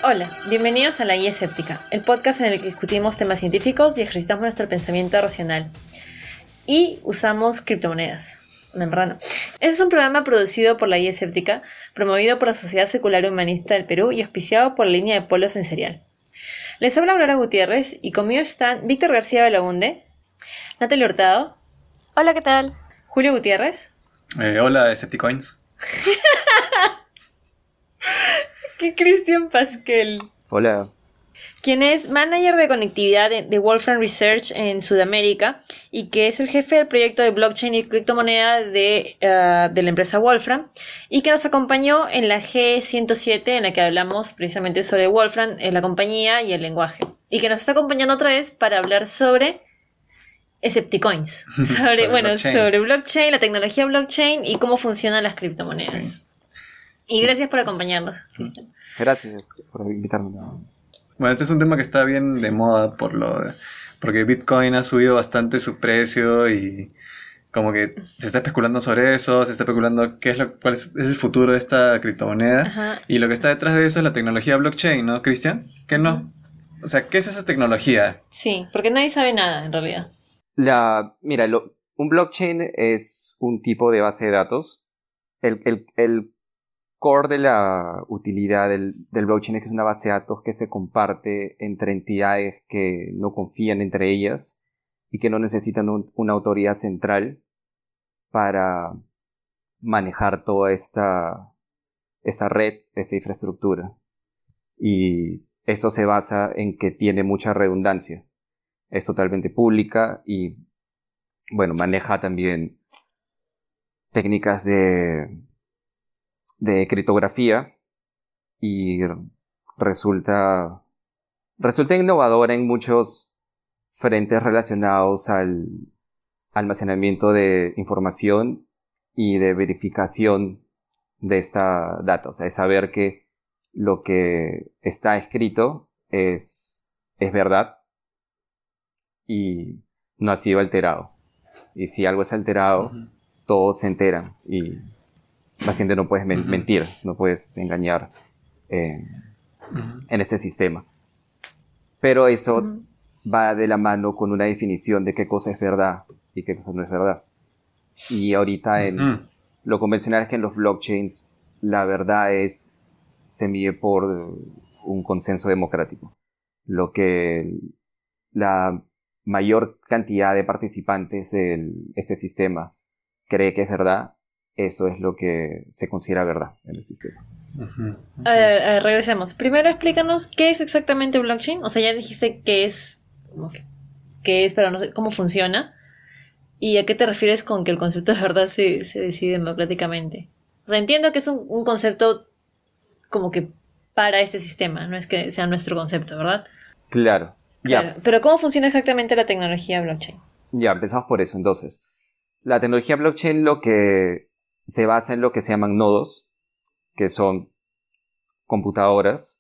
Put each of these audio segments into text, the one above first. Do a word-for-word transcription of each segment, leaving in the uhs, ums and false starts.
Hola, bienvenidos a La Guía Escéptica, el podcast en el que discutimos temas científicos y ejercitamos nuestro pensamiento racional. Y usamos criptomonedas. No, en verdad no. Este es un programa producido por La Guía Escéptica, promovido por la Sociedad Secular Humanista del Perú y auspiciado por la línea de Polos en Serial. Les habla Aurora Gutiérrez y conmigo están Víctor García Belaunde, Natalia Hurtado. Hola, ¿qué tal? Julio Gutiérrez. Eh, hola, Decepticoins. ¿Qué Cristian Pasquel? Hola. Quien es manager de conectividad de, de Wolfram Research en Sudamérica y que es el jefe del proyecto de blockchain y criptomoneda de, uh, de la empresa Wolfram, y que nos acompañó en la G ciento siete en la que hablamos precisamente sobre Wolfram, eh, la compañía y el lenguaje, y que nos está acompañando otra vez para hablar sobre Decepticoins, sobre, sobre bueno, blockchain. sobre blockchain, la tecnología blockchain y cómo funcionan las criptomonedas. Sí. Y gracias por acompañarnos, Cristian. Gracias por invitarme. Bueno, este es un tema que está bien de moda por lo de- porque Bitcoin ha subido bastante su precio y como que se está especulando sobre eso, se está especulando qué es lo cuál es, es el futuro de esta criptomoneda. Ajá. Y lo que está detrás de eso es la tecnología blockchain, ¿no, Cristian? ¿Qué no? O sea, ¿qué es esa tecnología? Sí, porque nadie sabe nada en realidad. La, mira, lo- un blockchain es un tipo de base de datos. El, el, el core de la utilidad del, del blockchain es que es una base de datos que se comparte entre entidades que no confían entre ellas y que no necesitan un- una autoridad central para manejar toda esta, esta red, esta infraestructura. Y esto se basa en que tiene mucha redundancia. Es totalmente pública y, bueno, maneja también técnicas de, de criptografía y resulta, resulta innovadora en muchos frentes relacionados al almacenamiento de información y de verificación de esta data. O sea, es saber que lo que está escrito es, es verdad y no ha sido alterado. Y si algo es alterado, Ujú. todos se enteran y básicamente no puedes men- Ujú. mentir, no puedes engañar en, Ujú. en este sistema. Pero eso Ujú. va de la mano con una definición de qué cosa es verdad y qué cosa no es verdad. Y ahorita en Ujú. lo convencional es que en los blockchains la verdad es se mide por un consenso democrático. Lo que la mayor cantidad de participantes de este sistema cree que es verdad, eso es lo que se considera verdad en el sistema. Ujú. A ver, a ver, regresemos. Primero explícanos qué es exactamente blockchain. O sea, ya dijiste qué es, como que- qué es, pero no sé cómo funciona. ¿Y a qué te refieres con que el concepto de verdad se, se decide democráticamente? O sea, entiendo que es un, un concepto como que para este sistema, no es que sea nuestro concepto, ¿verdad? Claro. Ya, Claro. Pero ¿cómo funciona exactamente la tecnología blockchain? ya, empezamos por eso. Entonces, la tecnología blockchain lo que se basa en lo que se llaman nodos, que son computadoras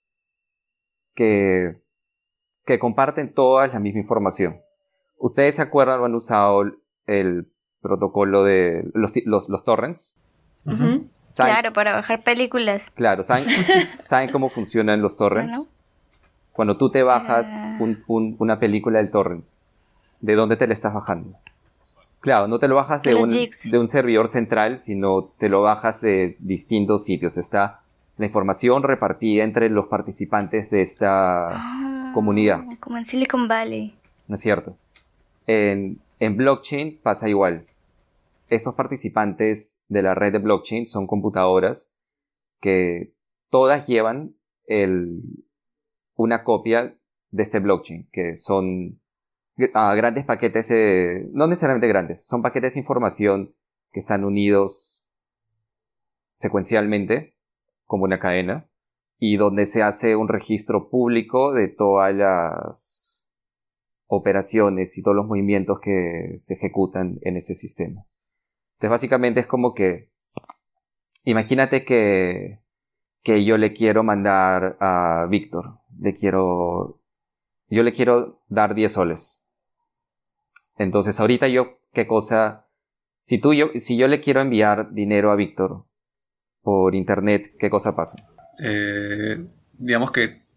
que, que comparten todas la misma información. ¿Ustedes se acuerdan o han usado el protocolo de los, ti- los, los torrents? Ujú. ¿Saben? Claro, para bajar películas. Claro, ¿saben, ¿saben cómo funcionan los torrents? Bueno. Cuando tú te bajas Ah. un- un- una película del torrent, ¿de dónde te la estás bajando? Claro, no te lo bajas De de los un, jigs. de un servidor central, sino te lo bajas de distintos sitios. Está la información repartida entre los participantes de esta Ah, comunidad, Como en Silicon Valley. ¿no es cierto? En, en blockchain pasa igual. Estos participantes de la red de blockchain son computadoras que todas llevan el, una copia de este blockchain, que son ah, grandes paquetes, de, no necesariamente grandes, son paquetes de información que están unidos secuencialmente, como una cadena, y donde se hace un registro público de todas las operaciones y todos los movimientos que se ejecutan en este sistema. Entonces básicamente es como que, imagínate que, que yo le quiero mandar a Víctor, le quiero, yo le quiero dar diez soles. Entonces ahorita yo, ¿qué cosa? Si tú, yo, si yo le quiero enviar dinero a Víctor por internet, ¿qué cosa pasa? Eh, digamos que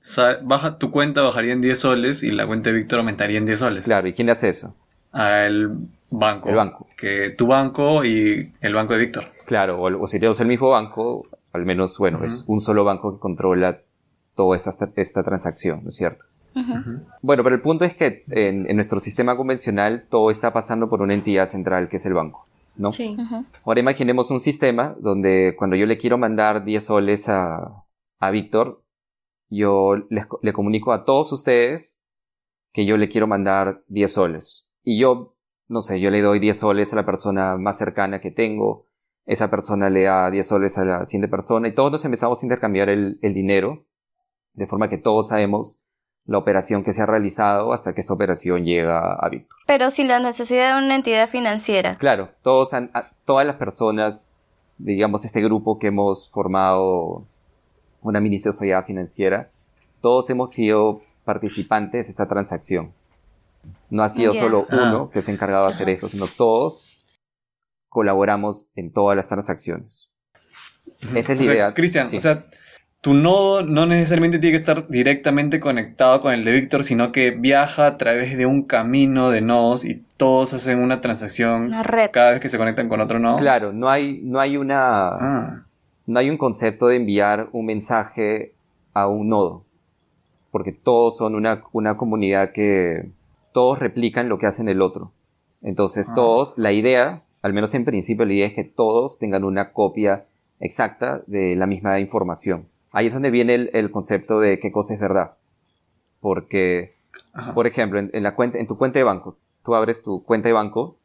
sa- baja tu cuenta bajaría en diez soles y la cuenta de Víctor aumentaría en diez soles. Claro, ¿y quién hace eso? Al banco. El banco. Que tu banco y el banco de Víctor. Claro, o, o si tenemos el mismo banco, al menos, bueno, uh-huh. es un solo banco que controla toda esta, esta transacción, ¿no es cierto? Uh-huh. Bueno, pero el punto es que en, en nuestro sistema convencional todo está pasando por una entidad central que es el banco, ¿no? Sí. Uh-huh. Ahora imaginemos un sistema donde cuando yo le quiero mandar diez soles a, a Víctor, yo les, le comunico a todos ustedes que yo le quiero mandar diez soles. Y yo, no sé, yo le doy diez soles a la persona más cercana que tengo, esa persona le da diez soles a la siguiente persona y todos nos empezamos a intercambiar el, el dinero, de forma que todos sabemos la operación que se ha realizado hasta que esta operación llega a Víctor. Pero sin la necesidad de una entidad financiera. Claro, todos han, a, todas las personas, digamos este grupo que hemos formado una mini sociedad financiera, todos hemos sido participantes de esa transacción. No ha sido Yeah. solo Ah. uno que se ha encargado de hacer eso, sino todos colaboramos en todas las transacciones. Esa es la O sea, idea. Cristian, Sí. o sea, tu nodo no necesariamente tiene que estar directamente conectado con el de Víctor, sino que viaja a través de un camino de nodos y todos hacen una transacción Una red. cada vez que se conectan con otro nodo. Claro, no hay, no hay una, Ah, no hay un concepto de enviar un mensaje a un nodo, porque todos son una, una comunidad que todos replican lo que hacen el otro. Entonces Ah. todos, la idea, al menos en principio la idea es que todos tengan una copia exacta de la misma información. Ahí es donde viene el, el concepto de qué cosa es verdad. Porque, ajá. por ejemplo, en, en, la cuenta, en tu cuenta de banco, tú abres tu cuenta de banco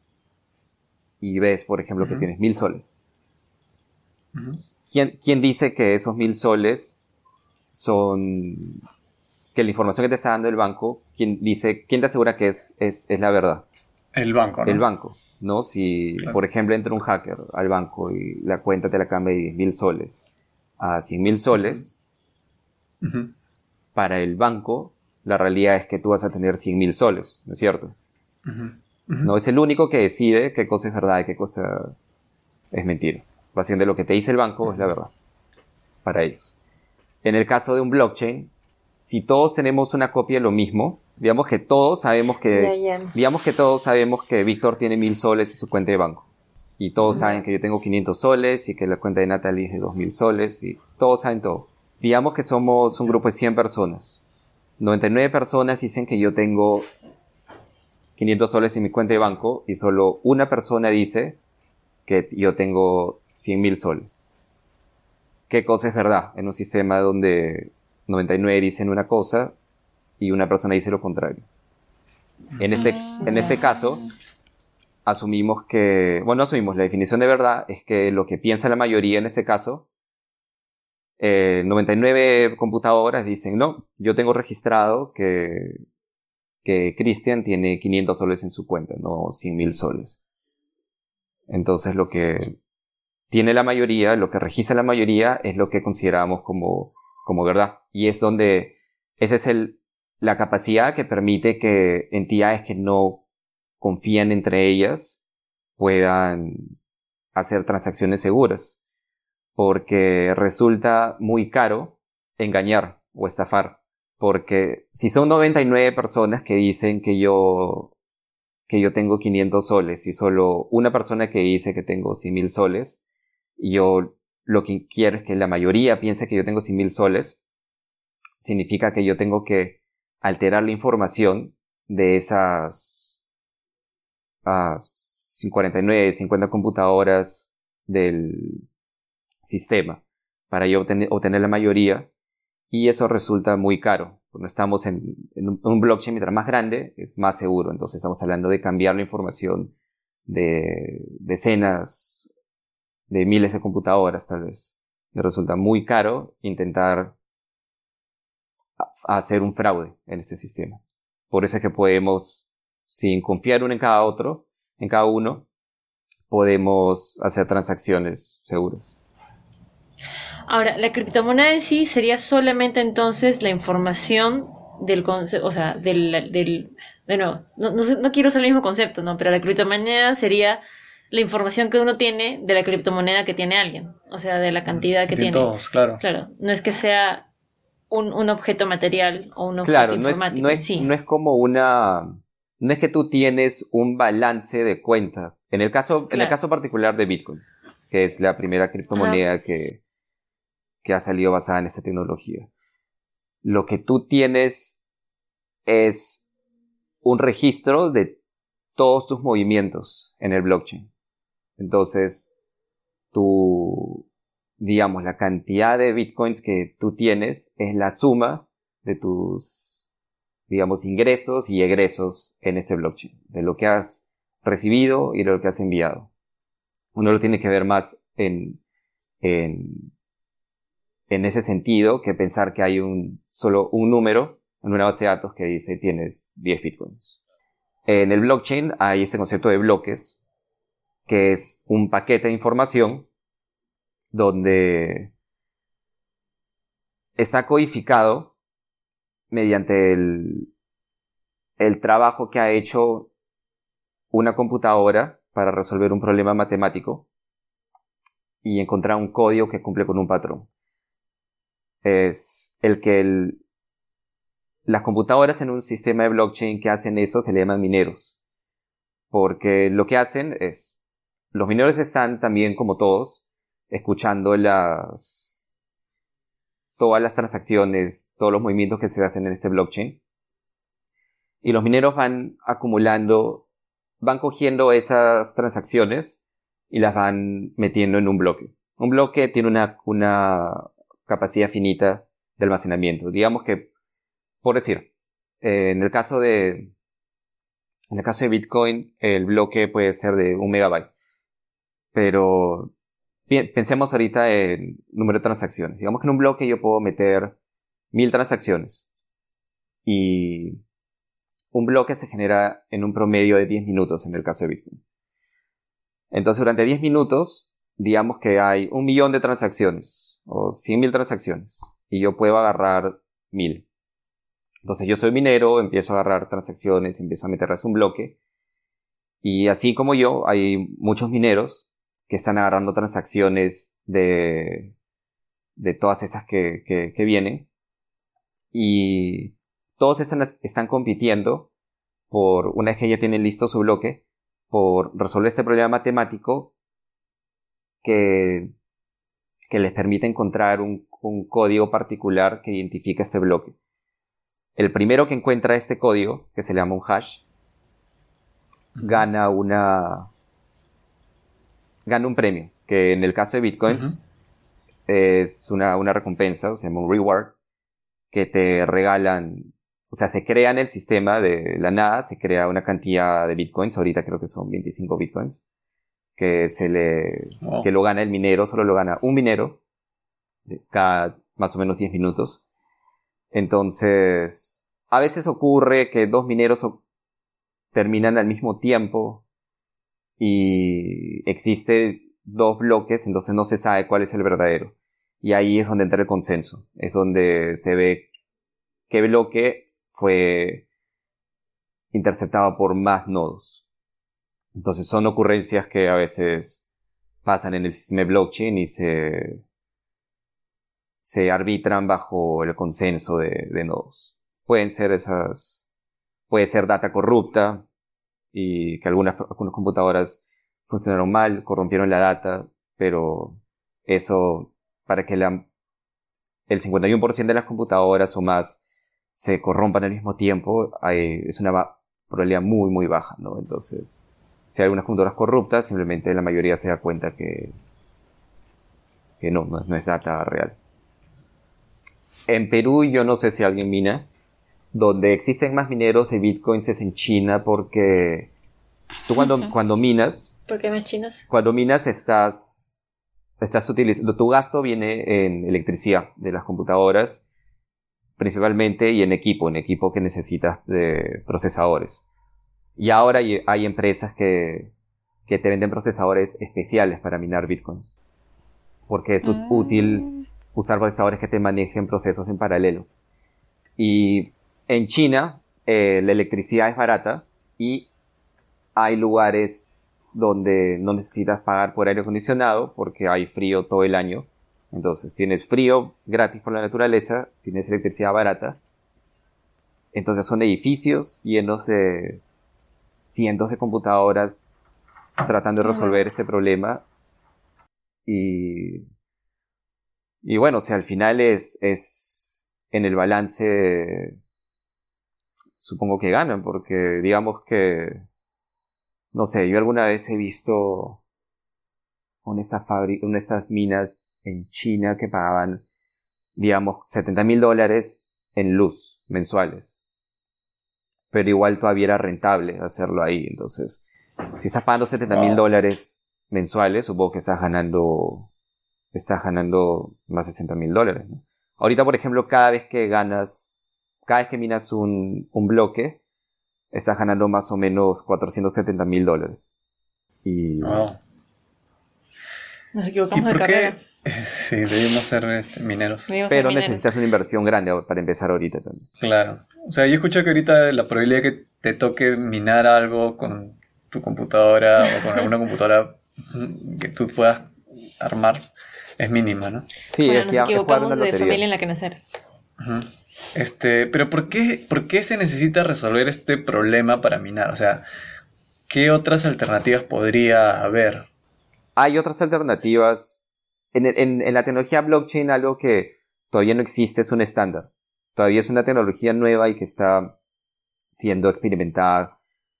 y ves, por ejemplo, que Ujú. tienes mil soles. Ujú. ¿Quién, ¿Quién dice que esos mil soles son, que la información que te está dando el banco, quién dice, quién te asegura que es, es, es la verdad? El banco, ¿no? El banco, ¿no? Si, Claro. por ejemplo, entra un hacker al banco y la cuenta te la cambia de diez mil soles a cien mil soles, Ujú. para el banco, la realidad es que tú vas a tener cien mil soles, ¿no es cierto? Ujú. Ujú. No es el único que decide qué cosa es verdad y qué cosa es mentira. Básicamente lo que te dice el banco es la verdad para ellos. En el caso de un blockchain, si todos tenemos una copia de lo mismo, digamos que todos sabemos que, Ya, ya. digamos que todos sabemos que Víctor tiene mil soles en su cuenta de banco. Y todos saben que yo tengo quinientos soles y que la cuenta de Natalie es de dos mil soles y todos saben todo. Digamos que somos un grupo de cien personas. noventa y nueve personas dicen que yo tengo quinientos soles en mi cuenta de banco y solo una persona dice que yo tengo cien mil soles. ¿Qué cosa es verdad en un sistema donde noventa y nueve dicen una cosa y una persona dice lo contrario? En este, en este caso, asumimos que, bueno, no asumimos, la definición de verdad es que lo que piensa la mayoría en este caso, eh, noventa y nueve computadoras dicen, no, yo tengo registrado que, que Cristian tiene quinientos soles en su cuenta, no cien mil soles. Entonces lo que tiene la mayoría, lo que registra la mayoría es lo que consideramos como, como verdad. Y es donde, esa es el, la capacidad que permite que entidades que no confían entre ellas puedan hacer transacciones seguras. Porque resulta muy caro engañar o estafar. Porque si son noventa y nueve personas que dicen que yo, que yo tengo quinientos soles y solo una persona que dice que tengo cien mil soles, y yo lo que quiero es que la mayoría piense que yo tengo cien mil soles, significa que yo tengo que alterar la información de esas uh, cuarenta y nueve, cincuenta computadoras del sistema para yo obtener, obtener la mayoría, y eso resulta muy caro. Cuando estamos en, en un, un blockchain, mientras más grande, es más seguro. Entonces estamos hablando de cambiar la información de decenas, de miles de computadoras tal vez. Y resulta muy caro intentar hacer un fraude en este sistema. Por eso es que podemos, sin confiar uno en cada otro, en cada uno, podemos hacer transacciones seguras. Ahora, la criptomoneda en sí sería solamente entonces la información del concepto, o sea, del, del de nuevo, no, no, sé, no quiero usar el mismo concepto, ¿no? Pero la criptomoneda sería la información que uno tiene de la criptomoneda que tiene alguien, o sea, de la cantidad que Tienen tiene. todos, claro. Claro, no es que sea un, un objeto material o un objeto Claro, no es, informático no, en es, sí. no es como una... No es que tú tienes un balance de cuenta. En el caso, en el Claro. caso particular de Bitcoin, que es la primera criptomoneda que, que ha salido basada en esta tecnología. Lo que tú tienes es un registro de todos tus movimientos en el blockchain. Entonces, tu, digamos, la cantidad de bitcoins que tú tienes es la suma de tus, digamos, ingresos y egresos en este blockchain, de lo que has recibido y de lo que has enviado. Uno lo tiene que ver más en, en, en ese sentido que pensar que hay un, solo un número en una base de datos que dice tienes diez bitcoins. En el blockchain hay ese concepto de bloques, que es un paquete de información donde está codificado mediante el, el trabajo que ha hecho una computadora para resolver un problema matemático y encontrar un código que cumple con un patrón. Es el que el, las computadoras en un sistema de blockchain que hacen eso se le llaman mineros, porque lo que hacen es, los mineros están también, como todos, escuchando las, todas las transacciones, todos los movimientos que se hacen en este blockchain. Y los mineros van acumulando, van cogiendo esas transacciones y las van metiendo en un bloque. Un bloque tiene una, una capacidad finita de almacenamiento. Digamos que, por decir, eh, en el caso de, en el caso de Bitcoin, el bloque puede ser de un megabyte. Pero bien, pensemos ahorita en número de transacciones. Digamos que en un bloque yo puedo meter mil transacciones. Y un bloque se genera en un promedio de diez minutos en el caso de Bitcoin. Entonces durante diez minutos, digamos que hay un millón de transacciones o cien mil transacciones. Y yo puedo agarrar mil. Entonces yo soy minero, empiezo a agarrar transacciones, empiezo a meterlas en un bloque. Y así como yo, hay muchos mineros que están agarrando transacciones de, de todas esas que, que, que vienen. Y todos están, están compitiendo por, una vez que ya tienen listo su bloque, por resolver este problema matemático que, que les permite encontrar un, un código particular que identifica este bloque. El primero que encuentra este código, que se le llama un hash, gana una... gana un premio, que en el caso de Bitcoins uh-huh. es una, una recompensa, se llama un reward, que te regalan, o sea, se crea en el sistema de la nada, se crea una cantidad de Bitcoins, ahorita creo que son veinticinco Bitcoins, que se le, wow. que lo gana el minero, solo lo gana un minero, cada más o menos diez minutos. Entonces, a veces ocurre que dos mineros terminan al mismo tiempo, y existe dos bloques, entonces no se sabe cuál es el verdadero. Y ahí es donde entra el consenso. Es donde se ve qué bloque fue interceptado por más nodos. Entonces son ocurrencias que a veces pasan en el sistema de blockchain y se, se arbitran bajo el consenso de, de nodos. Pueden ser esas... Puede ser data corrupta, y que algunas, algunas computadoras funcionaron mal, corrompieron la data, pero eso, para que la, el cincuenta y uno por ciento de las computadoras o más se corrompan al mismo tiempo, hay, es una ba- probabilidad muy, muy baja, ¿no? Entonces, si hay algunas computadoras corruptas, simplemente la mayoría se da cuenta que, que no, no, no es data real. En Perú, yo no sé si alguien mina, donde existen más mineros de bitcoins es en China, porque tú cuando, uh-huh. cuando minas... ¿Por qué más chinos? Cuando minas estás, estás utilizando... Tu gasto viene en electricidad de las computadoras, principalmente, y en equipo, en equipo que necesitas de procesadores. Y ahora hay, hay empresas que, que te venden procesadores especiales para minar bitcoins. Porque es mm. útil usar procesadores que te manejen procesos en paralelo. Y... En China, eh, la electricidad es barata y hay lugares donde no necesitas pagar por aire acondicionado porque hay frío todo el año Entonces, tienes frío gratis por la naturaleza, tienes electricidad barata. Entonces son edificios llenos de cientos de computadoras tratando de resolver este problema. Y, y bueno, o sea, al final es, es en el balance, supongo que ganan, porque digamos que, no sé, yo alguna vez he visto una de estas, fabri- una de estas minas en China que pagaban, digamos, setenta mil dólares en luz mensuales. Pero igual todavía era rentable hacerlo ahí. Entonces, si estás pagando setenta mil dólares mensuales, supongo que estás ganando, estás ganando más de sesenta mil dólares, ¿no? Ahorita, por ejemplo, cada vez que ganas, cada vez que minas un, un bloque, estás ganando más o menos cuatrocientos setenta mil dólares. Y, Wow. Nos ¿Y equivocamos de por carrera. qué? Sí, debimos ser este, mineros. Debimos ser pero mineros. necesitas una inversión grande para empezar ahorita también. Claro. O sea, yo escucho que ahorita la probabilidad de que te toque minar algo con tu computadora o con alguna computadora que tú puedas armar es mínima, ¿no? Sí, Bueno, es, nos que es jugar equivocamos una de lotería. familia en la que nacer. Ujú. Este, pero ¿por qué, por qué se necesita resolver este problema para minar? O sea, ¿qué otras alternativas podría haber? Hay otras alternativas. En, en, en la tecnología blockchain, algo que todavía no existe es un estándar. Todavía es una tecnología nueva y que está siendo experimentada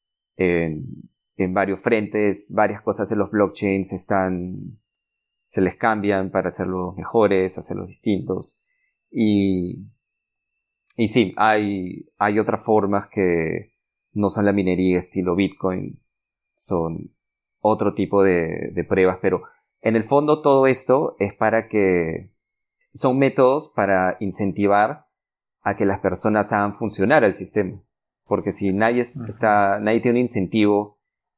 en, en varios frentes. Varias cosas en los blockchains están, se les cambian para hacerlos mejores, hacerlos distintos. Y, y sí, hay, hay otras formas que no son la minería estilo Bitcoin, son otro tipo de, de pruebas, pero en el fondo todo esto es para que son métodos para incentivar a que las personas hagan funcionar el sistema. Porque si nadie está, nadie tiene un incentivo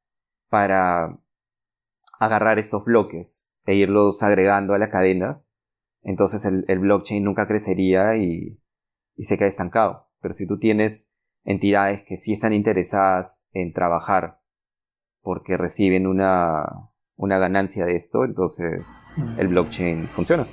para agarrar estos bloques e irlos agregando a la cadena, entonces el, el blockchain nunca crecería y, y se queda estancado. Pero si tú tienes entidades que sí están interesadas en trabajar porque reciben una, una ganancia de esto, entonces el blockchain funciona.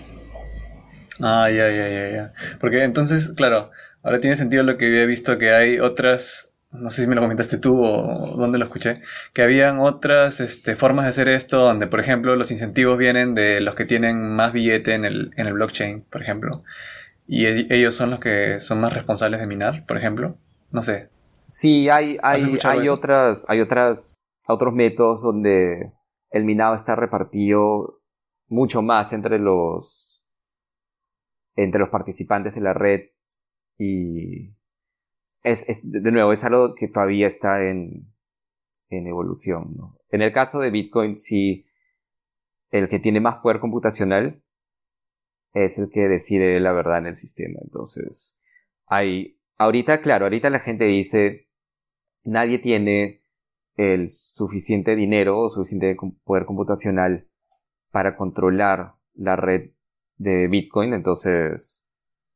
Ah, ya, ya, ya, ya. Porque entonces, claro, ahora tiene sentido lo que había visto que hay otras, no sé si me lo comentaste tú o dónde lo escuché, que habían otras este, formas de hacer esto donde, por ejemplo, los incentivos vienen de los que tienen más billete en el, en el blockchain, por ejemplo, y e- ellos son los que son más responsables de minar, por ejemplo. No sé. Sí, hay, ¿Has hay, escuchado hay eso? otras, hay otras, otros métodos donde el minado está repartido mucho más entre los, entre los participantes de la red y es, es, de nuevo, es algo que todavía está en, en evolución, ¿no? En el caso de Bitcoin, sí, el que tiene más poder computacional es el que decide la verdad en el sistema. Entonces, hay, ahorita, claro, ahorita la gente dice, nadie tiene el suficiente dinero o suficiente poder computacional para controlar la red de Bitcoin, entonces,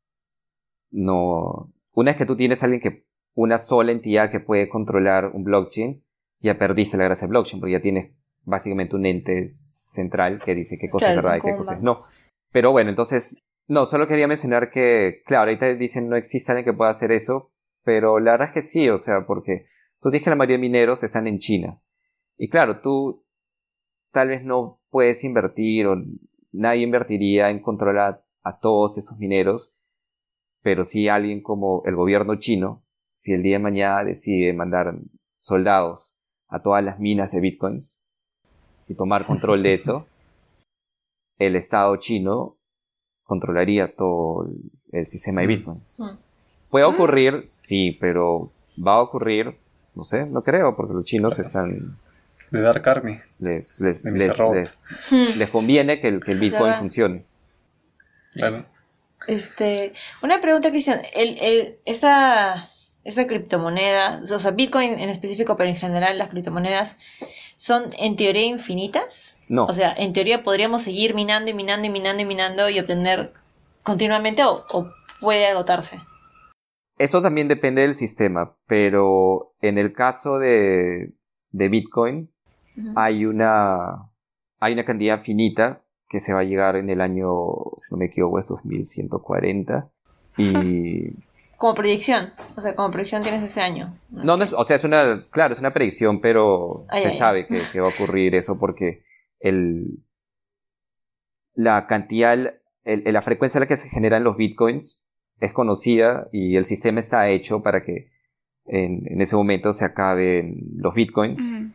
no, una vez que tú tienes a alguien que, una sola entidad que puede controlar un blockchain, ya perdiste la gracia del blockchain, porque ya tienes básicamente un ente central que dice qué cosa Claro, es verdad y como qué un cosa es banco. no. Pero bueno, entonces, no, solo quería mencionar que, claro, ahorita dicen no existe alguien que pueda hacer eso, pero la verdad es que sí, o sea, porque tú dices que la mayoría de mineros están en China. Y claro, tú tal vez no puedes invertir o nadie invertiría en controlar a todos esos mineros, pero sí alguien como el gobierno chino, si el día de mañana decide mandar soldados a todas las minas de bitcoins y tomar control de eso, el Estado chino controlaría todo el, el sistema de bitcoins. Mm. ¿Puede ocurrir? Sí, pero ¿va a ocurrir? No sé, no creo, porque los chinos están... De Dark Army, Les, les, de mister les, Robot. les, les conviene que el, que el Bitcoin verdad. funcione. Claro. Este, una pregunta, Cristian. El, el, esta, esta criptomoneda, o sea, Bitcoin en específico, pero en general las criptomonedas, ¿son en teoría infinitas? No. O sea, en teoría podríamos seguir minando y minando y minando y minando y obtener continuamente o, o puede agotarse. Eso también depende del sistema, pero en el caso de, de Bitcoin Ujú. hay una, hay una cantidad finita que se va a llegar en el año, si no me equivoco, es dos mil ciento cuarenta. Y... Como proyección, o sea, como proyección tienes ese año. No, no es, o sea, es una, claro, es una predicción, pero ay, se ay. sabe que, que va a ocurrir eso porque el, la cantidad, el, la frecuencia a la que se generan los bitcoins es conocida y el sistema está hecho para que en, en ese momento se acaben los bitcoins. Ujú.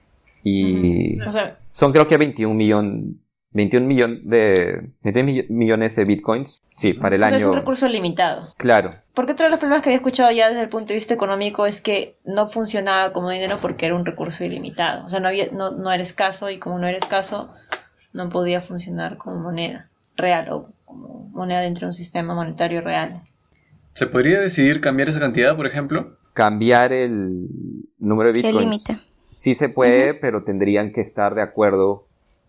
Y Ujú. O sea, son creo que veintiún millones veintiún millones de veintiún millones de bitcoins. Sí, para el o sea, año. es un recurso limitado. Claro. Porque otro de los problemas que había escuchado ya desde el punto de vista económico es que no funcionaba como dinero porque era un recurso ilimitado. O sea, no había, no, no era escaso y como no era escaso, no podía funcionar como moneda real o como moneda dentro de un sistema monetario real. ¿Se podría decidir cambiar esa cantidad, por ejemplo? Cambiar el número de El bitcoins. límite. Sí se puede, uh-huh. pero tendrían que estar de acuerdo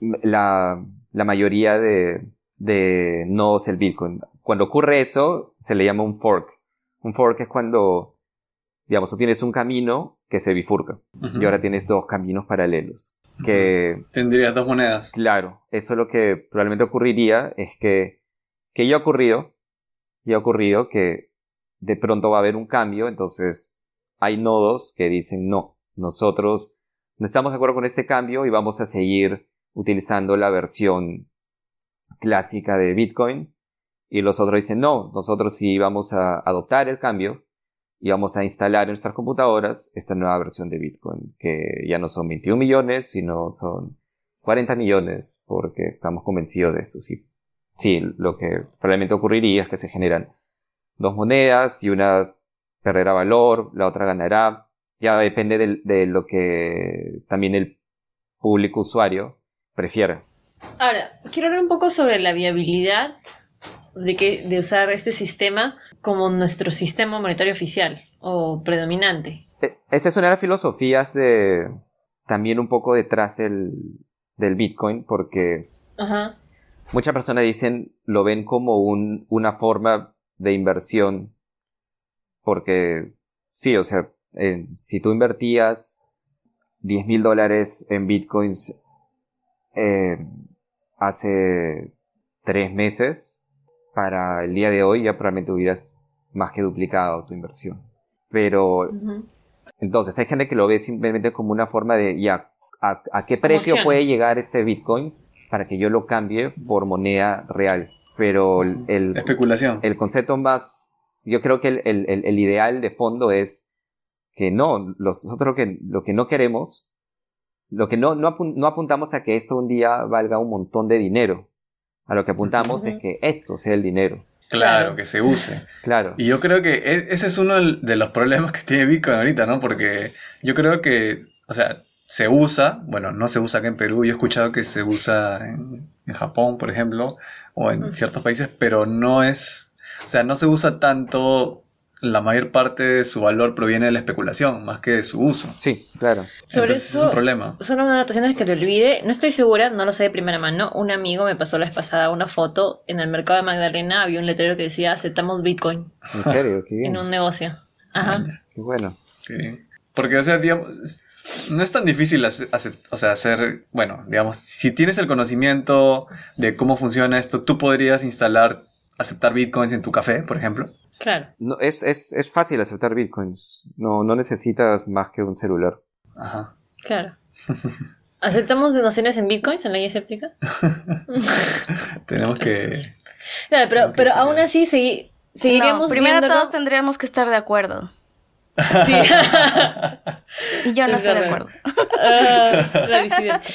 la, la mayoría de, de nodos del Bitcoin. Cuando ocurre eso, se le llama un fork. Un fork es cuando, digamos, tú tienes un camino que se bifurca. Uh-huh. Y ahora tienes dos caminos paralelos. Uh-huh. Que, tendrías dos monedas. Claro. Eso lo que probablemente ocurriría es que, que ya ha ocurrido, ya ha ocurrido que de pronto va a haber un cambio, entonces hay nodos que dicen no, nosotros no estamos de acuerdo con este cambio y vamos a seguir utilizando la versión clásica de Bitcoin, y los otros dicen no, nosotros sí vamos a adoptar el cambio y vamos a instalar en nuestras computadoras esta nueva versión de Bitcoin, que ya no son veintiún millones, sino son cuarenta millones, porque estamos convencidos de esto. Sí, sí, lo que probablemente ocurriría es que se generan dos monedas y una perderá valor, la otra ganará. Ya depende de, de lo que también el público usuario prefiera. Ahora, quiero hablar un poco sobre la viabilidad de, que, de usar este sistema como nuestro sistema monetario oficial o predominante. Esa es una de las filosofías de también un poco detrás del, del Bitcoin, porque Ajá. muchas personas dicen, lo ven como un, una forma de inversión, porque sí, o sea, eh, si tú invertías diez mil dólares en Bitcoins eh, hace tres meses, para el día de hoy ya probablemente hubieras más que duplicado tu inversión. Pero, uh-huh. entonces, hay gente que lo ve simplemente como una forma de, ya, ¿a, a qué precio puede llegar este Bitcoin para que yo lo cambie por moneda real? Pero el, el, especulación. El concepto más, yo creo que el, el, el ideal de fondo es que no, nosotros lo que, lo que no queremos, lo que no, no, apun, no apuntamos a que esto un día valga un montón de dinero. A lo que apuntamos uh-huh. es que esto sea el dinero. Claro, claro, que se use. Claro. Y yo creo que ese es uno de los problemas que tiene Bitcoin ahorita, ¿no? Porque yo creo que, o sea, se usa, bueno, no se usa acá en Perú, yo he escuchado que se usa en, en Japón, por ejemplo, o en uh-huh. ciertos países, pero no es, o sea, no se usa tanto. La mayor parte de su valor proviene de la especulación, más que de su uso. Sí, claro. Sobre Entonces, eso, es un problema. Son unas anotaciones que le olvidé. No estoy segura, no lo sé de primera mano. Un amigo me pasó la vez pasada una foto. En el mercado de Magdalena había un letrero que decía, aceptamos Bitcoin. ¿En serio? Qué bien. En un negocio. Ajá. Qué bueno. Qué bien. Porque, o sea, digamos, no es tan difícil hacer, hacer, o sea, hacer, bueno, digamos, si tienes el conocimiento de cómo funciona esto, tú podrías instalar, aceptar Bitcoins en tu café, por ejemplo. Claro. No, es, es, es fácil aceptar bitcoins. No, no necesitas más que un celular. Ajá. Claro. ¿Aceptamos donaciones en bitcoins en la guía escéptica? Tenemos que... Claro, pero, pero que aún así segui, seguiríamos no, primero viéndolo. Todos tendríamos que estar de acuerdo. Sí. Y yo no es estoy verdad. de acuerdo. Uh, la disidente.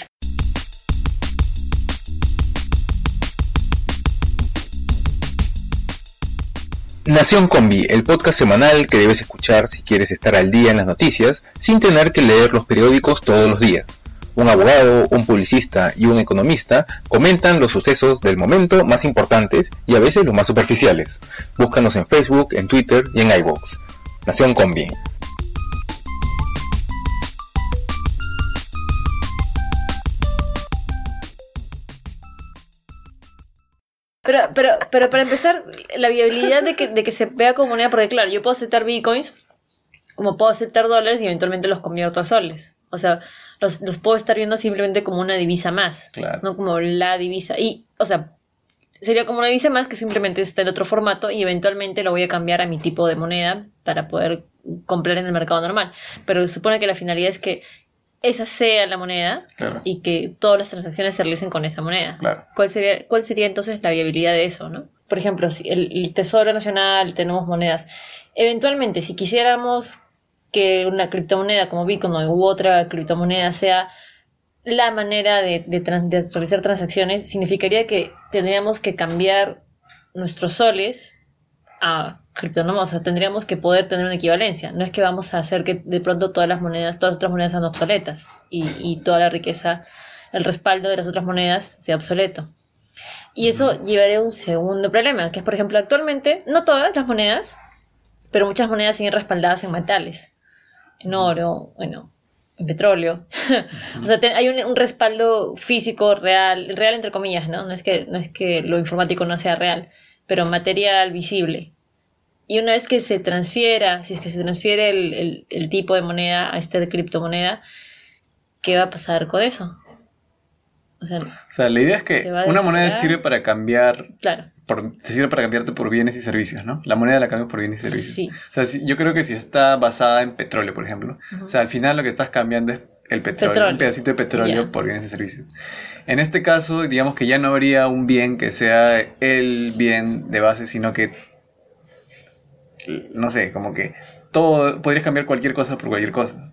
Nación Combi, el podcast semanal que debes escuchar si quieres estar al día en las noticias sin tener que leer los periódicos todos los días. Un abogado, un publicista y un economista comentan los sucesos del momento más importantes y a veces los más superficiales. Búscanos en Facebook, en Twitter y en iVoox. Nación Combi. Pero, pero, pero para empezar, la viabilidad de que, de que se vea como moneda, porque claro, yo puedo aceptar bitcoins, como puedo aceptar dólares y eventualmente los convierto a soles. O sea, los, los puedo estar viendo simplemente como una divisa más, Claro. no como la divisa. Y, o sea, sería como una divisa más que simplemente está en otro formato y eventualmente lo voy a cambiar a mi tipo de moneda para poder comprar en el mercado normal. Pero se supone que la finalidad es que esa sea la moneda Claro. y que todas las transacciones se realicen con esa moneda. Claro. ¿Cuál sería, cuál sería entonces la viabilidad de eso, no? Por ejemplo, si el, el Tesoro Nacional, tenemos monedas. Eventualmente, si quisiéramos que una criptomoneda como Bitcoin u otra criptomoneda sea la manera de, de, trans, de realizar transacciones, significaría que tendríamos que cambiar nuestros soles a criptomonedas, o sea, tendríamos que poder tener una equivalencia. No es que vamos a hacer que de pronto todas las monedas, todas las otras monedas sean obsoletas y, y toda la riqueza, el respaldo de las otras monedas sea obsoleto. Y eso uh-huh. llevaría a un segundo problema, que es, por ejemplo, actualmente, no todas las monedas, pero muchas monedas siguen respaldadas en metales, en oro, bueno, en petróleo. Uh-huh. O sea, te, hay un, un respaldo físico real, real entre comillas, ¿no? No es que, no es que lo informático no sea real, pero material visible. Y una vez que se transfiera, si es que se transfiere el, el, el tipo de moneda a esta criptomoneda, ¿qué va a pasar con eso? O sea, o sea, la idea es que una moneda sirve para cambiar, claro. por, te sirve para cambiarte por bienes y servicios, ¿no? La moneda la cambias por bienes y servicios. Sí. O sea, si, yo creo que si está basada en petróleo, por ejemplo, uh-huh. o sea, al final lo que estás cambiando es el petróleo, petróleo. un pedacito de petróleo yeah. por bienes y servicios. En este caso, digamos que ya no habría un bien que sea el bien de base, sino que, no sé, como que todo, podrías cambiar cualquier cosa por cualquier cosa.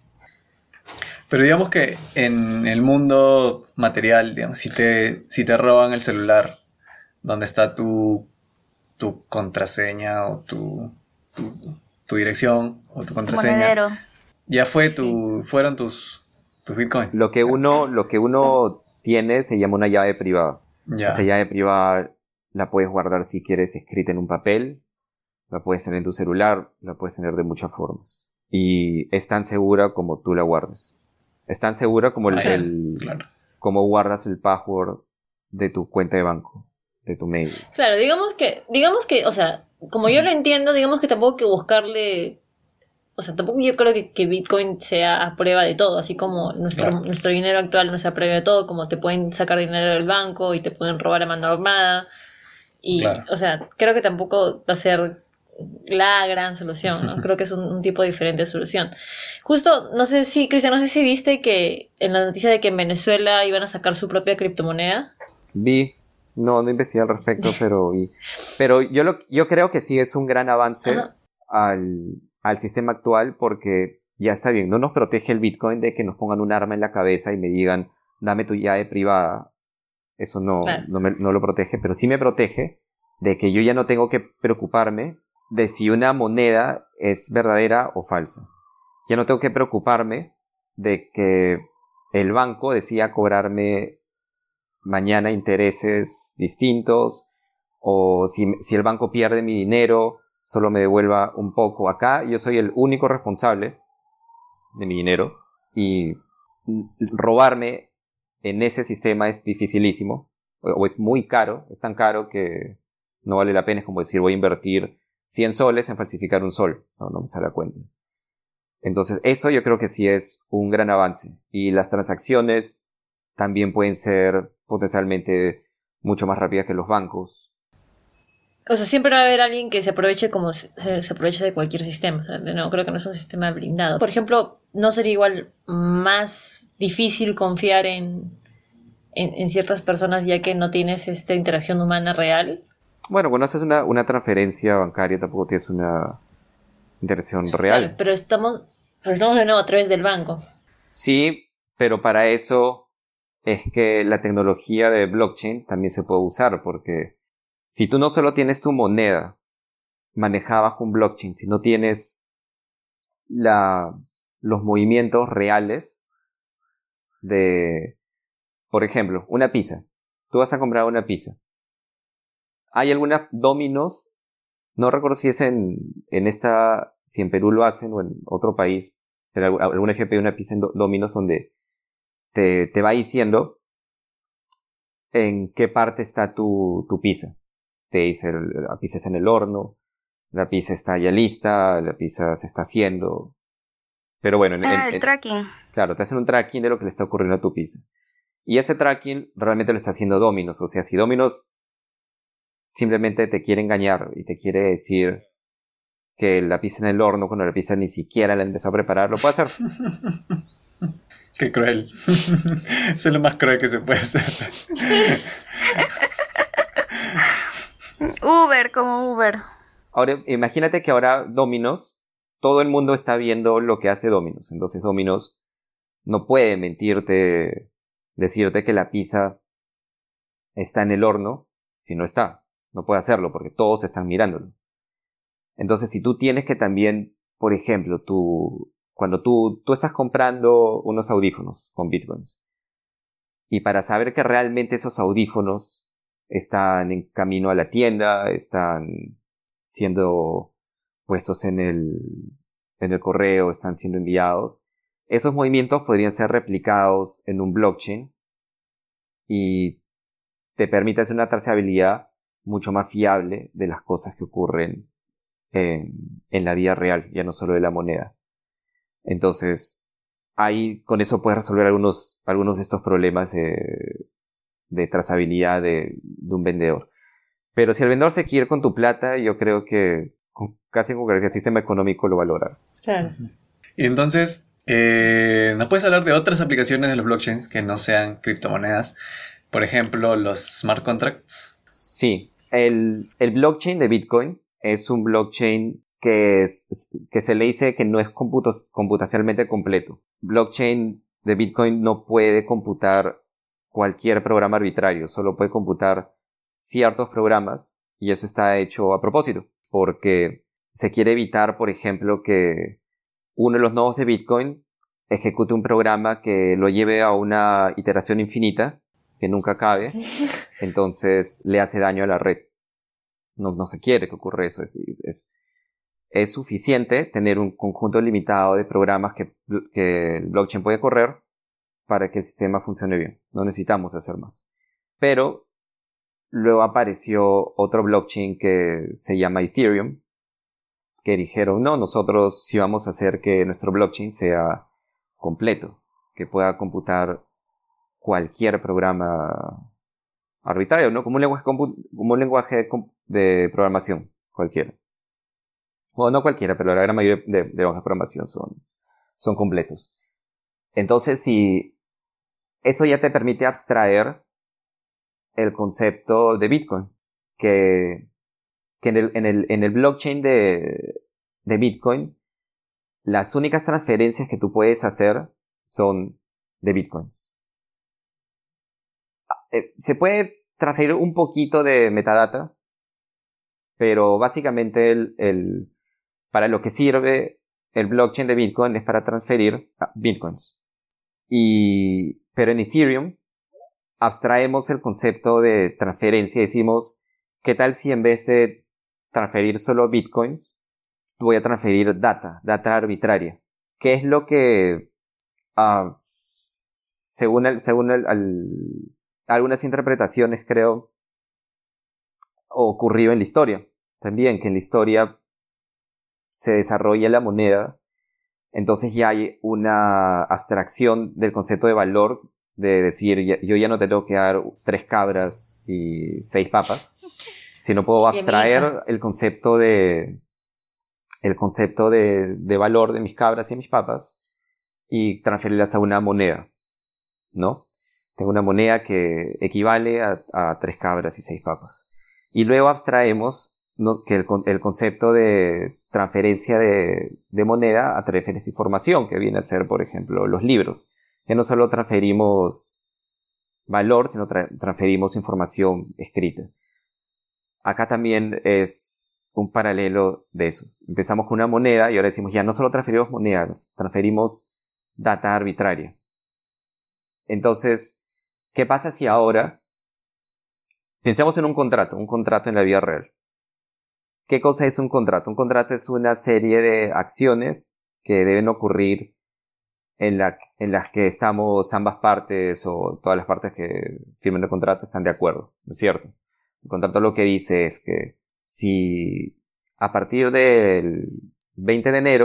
Pero digamos que en el mundo material, digamos, si te, si te roban el celular, donde está tu, tu contraseña o tu, tu, tu dirección o tu contraseña, monedero. Ya fue tu, fueron tus, tus bitcoins. Lo que uno, lo que uno tiene se llama una llave privada. Ya. Esa llave privada la puedes guardar si quieres escrita en un papel, la puedes tener en tu celular, la puedes tener de muchas formas. Y es tan segura como tú la guardes. Es tan segura como el, ah, el claro. como guardas el password de tu cuenta de banco, de tu mail. Claro, digamos que, digamos que, o sea, como yo lo entiendo, digamos que tampoco hay que buscarle, o sea, tampoco yo creo que, que Bitcoin sea a prueba de todo, así como nuestro, claro. nuestro dinero actual no es a prueba de todo, como te pueden sacar dinero del banco y te pueden robar a mano armada. Y, claro. o sea, creo que tampoco va a ser la gran solución, ¿no? Creo que es un, un tipo diferente de solución. Justo, no sé si, Cristian, no sé si viste que en la noticia de que en Venezuela iban a sacar su propia criptomoneda. Vi, no, no investigué al respecto, pero vi. Pero yo, lo, yo creo que sí es un gran avance al, al sistema actual, porque ya está bien, no nos protege el Bitcoin de que nos pongan un arma en la cabeza y me digan, dame tu llave privada. Eso no, claro. no, me, no lo protege, pero sí me protege de que yo ya no tengo que preocuparme de si una moneda es verdadera o falsa. Ya no tengo que preocuparme de que el banco decida cobrarme mañana intereses distintos, o si, si el banco pierde mi dinero, solo me devuelva un poco. Acá yo soy el único responsable de mi dinero, y robarme en ese sistema es dificilísimo, o es muy caro, es tan caro que no vale la pena. Es como decir, voy a invertir cien soles en falsificar un sol. No, no me sale a cuenta. Entonces, eso yo creo que sí es un gran avance. Y las transacciones también pueden ser potencialmente mucho más rápidas que los bancos. O sea, siempre va a haber alguien que se aproveche como se, se aprovecha de cualquier sistema. O sea, no, creo que no es un sistema blindado. Por ejemplo, ¿no sería igual más difícil confiar en, en, en ciertas personas ya que no tienes esta interacción humana real? Bueno, cuando haces una, una transferencia bancaria tampoco tienes una interacción real. Claro, pero estamos, pero estamos de nuevo a través del banco. Sí, pero para eso es que la tecnología de blockchain también se puede usar, porque si tú no solo tienes tu moneda manejada bajo un blockchain, si no tienes la, los movimientos reales de, por ejemplo, una pizza. Tú vas a comprar una pizza. Hay algunas dominos, no recuerdo si es en, en esta, si en Perú lo hacen o en otro país, pero alguna vez yo pedí una pizza en dominos donde te, te va diciendo en qué parte está tu, tu pizza. Te dice, la pizza está en el horno, la pizza está ya lista, la pizza se está haciendo. Pero bueno, en, Ah, en- el en- tracking. claro, te hacen un tracking de lo que le está ocurriendo a tu pizza. Y ese tracking realmente lo está haciendo Domino's. O sea, si Domino's simplemente te quiere engañar y te quiere decir que la pizza en el horno, cuando la pizza ni siquiera la empezó a preparar, lo puede hacer. Qué cruel. Eso es lo más cruel que se puede hacer. Uber como Uber. Ahora, imagínate que ahora Domino's, todo el mundo está viendo lo que hace Domino's. Entonces Domino's no puede mentirte, decirte que la pizza está en el horno si no está. No puede hacerlo porque todos están mirándolo. Entonces, si tú tienes que también, por ejemplo, tú, cuando tú, tú estás comprando unos audífonos con bitcoins, y para saber que realmente esos audífonos están en camino a la tienda, están siendo puestos en el, en el correo, están siendo enviados, esos movimientos podrían ser replicados en un blockchain y te permite hacer una trazabilidad mucho más fiable de las cosas que ocurren en, en la vida real, ya no solo de la moneda. Entonces, ahí con eso puedes resolver algunos, algunos de estos problemas de, de trazabilidad de, de un vendedor. Pero si el vendedor se quiere ir con tu plata, yo creo que con- casi con cualquier sistema económico lo va a lograr. Claro. Y entonces, eh, ¿nos puedes hablar de otras aplicaciones de los blockchains que no sean criptomonedas? Por ejemplo, los smart contracts. Sí, el, el blockchain de Bitcoin es un blockchain que, es, que se le dice que no es computos- computacionalmente completo. Blockchain de Bitcoin no puede computar cualquier programa arbitrario, solo puede computar ciertos programas y eso está hecho a propósito, porque se quiere evitar, por ejemplo, que uno de los nodos de Bitcoin ejecute un programa que lo lleve a una iteración infinita, que nunca acabe, entonces le hace daño a la red. No, no se quiere que ocurra eso. Es, es, es suficiente tener un conjunto limitado de programas que, que el blockchain puede correr para que el sistema funcione bien. No necesitamos hacer más. Pero luego apareció otro blockchain que se llama Ethereum, que dijeron, no, nosotros sí vamos a hacer que nuestro blockchain sea completo, que pueda computar cualquier programa arbitrario, ¿no? Como un lenguaje, compu- como un lenguaje de, com- de programación, cualquiera. Bueno, no cualquiera, pero la gran mayoría de, de lenguajes de programación son, son completos. Entonces, si eso ya te permite abstraer el concepto de Bitcoin, que, que en, el, en, el, en el blockchain de, de Bitcoin, las únicas transferencias que tú puedes hacer son de Bitcoins. Eh, se puede transferir un poquito de metadata, pero básicamente el, el, para lo que sirve el blockchain de Bitcoin es para transferir ah, Bitcoins. Y, pero en Ethereum abstraemos el concepto de transferencia y decimos, ¿qué tal si en vez de transferir solo Bitcoins, voy a transferir data, data arbitraria? ¿Qué es lo que, uh, según el, según el, al, algunas interpretaciones, creo, ocurrió en la historia? También que en la historia se desarrolla la moneda, entonces ya hay una abstracción del concepto de valor, de decir, ya, yo ya no te tengo que dar tres cabras y seis papas, sino puedo abstraer el concepto de el concepto de, de valor de mis cabras y mis papas y transferirlas a una moneda, ¿no? Tengo una moneda que equivale a, a tres cabras y seis papas. Y luego abstraemos, ¿no?, que el, el concepto de transferencia de, de moneda a transferencia de información, que viene a ser, por ejemplo, los libros. Que no solo transferimos valor, sino tra- transferimos información escrita. Acá también es un paralelo de eso. Empezamos con una moneda y ahora decimos, ya no solo transferimos moneda, transferimos data arbitraria. Entonces, ¿qué pasa si ahora pensemos en un contrato, un contrato en la vida real? ¿Qué cosa es un contrato? Un contrato es una serie de acciones que deben ocurrir en, la, en las que estamos ambas partes o todas las partes que firman el contrato están de acuerdo, ¿no es cierto? El contrato lo que dice es que si a partir del veinte de enero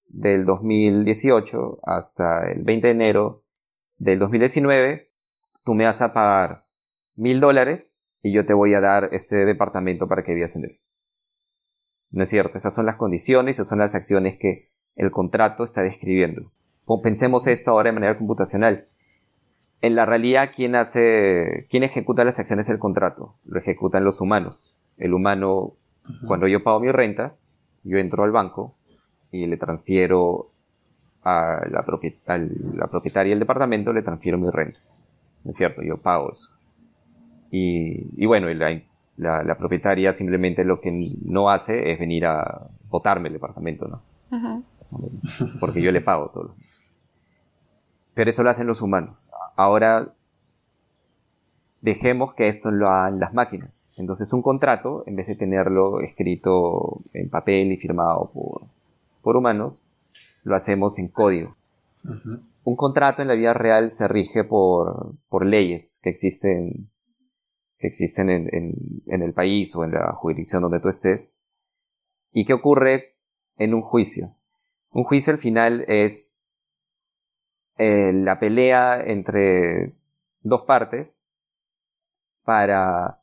del dos mil dieciocho hasta el veinte de enero del dos mil diecinueve, tú me vas a pagar mil dólares y yo te voy a dar este departamento para que vivas en él. ¿No es cierto? Esas son las condiciones, esas son las acciones que el contrato está describiendo. Pensemos esto ahora de manera computacional. En la realidad, ¿quién hace, quién ejecuta las acciones del contrato? Lo ejecutan los humanos. El humano, uh-huh. Cuando yo pago mi renta, yo entro al banco y le transfiero a la, propiet- a la propietaria del departamento, le transfiero mi renta. ¿No es cierto? Yo pago eso. Y, y bueno, la, la, la propietaria simplemente lo que no hace es venir a botarme el departamento, ¿no? Uh-huh. Porque yo le pago todos los meses. Pero eso lo hacen los humanos. Ahora dejemos que eso lo hagan las máquinas. Entonces un contrato, en vez de tenerlo escrito en papel y firmado por, por humanos, lo hacemos en código. Uh-huh. Un contrato en la vida real se rige por, por leyes que existen, que existen en, en, en el país o en la jurisdicción donde tú estés. ¿Y qué ocurre en un juicio? Un juicio al final es eh, la pelea entre dos partes para,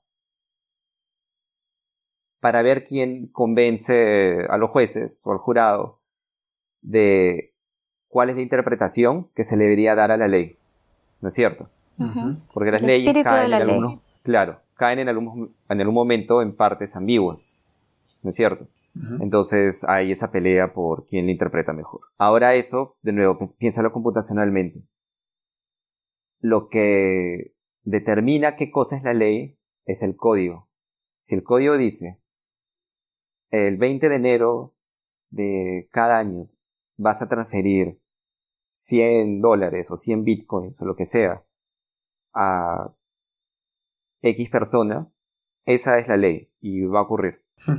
para ver quién convence a los jueces o al jurado de cuál es la interpretación que se le debería dar a la ley. ¿No es cierto? Uh-huh. Porque las El leyes caen la en ley. algunos, claro, caen en algún, en algún momento en partes ambiguas. ¿No es cierto? Uh-huh. Entonces hay esa pelea por quién la interpreta mejor. Ahora eso, de nuevo, piénsalo computacionalmente. Lo que determina qué cosa es la ley es el código. Si el código dice el veinte de enero de cada año vas a transferir cien dólares o cien bitcoins o lo que sea a X persona, esa es la ley y va a ocurrir.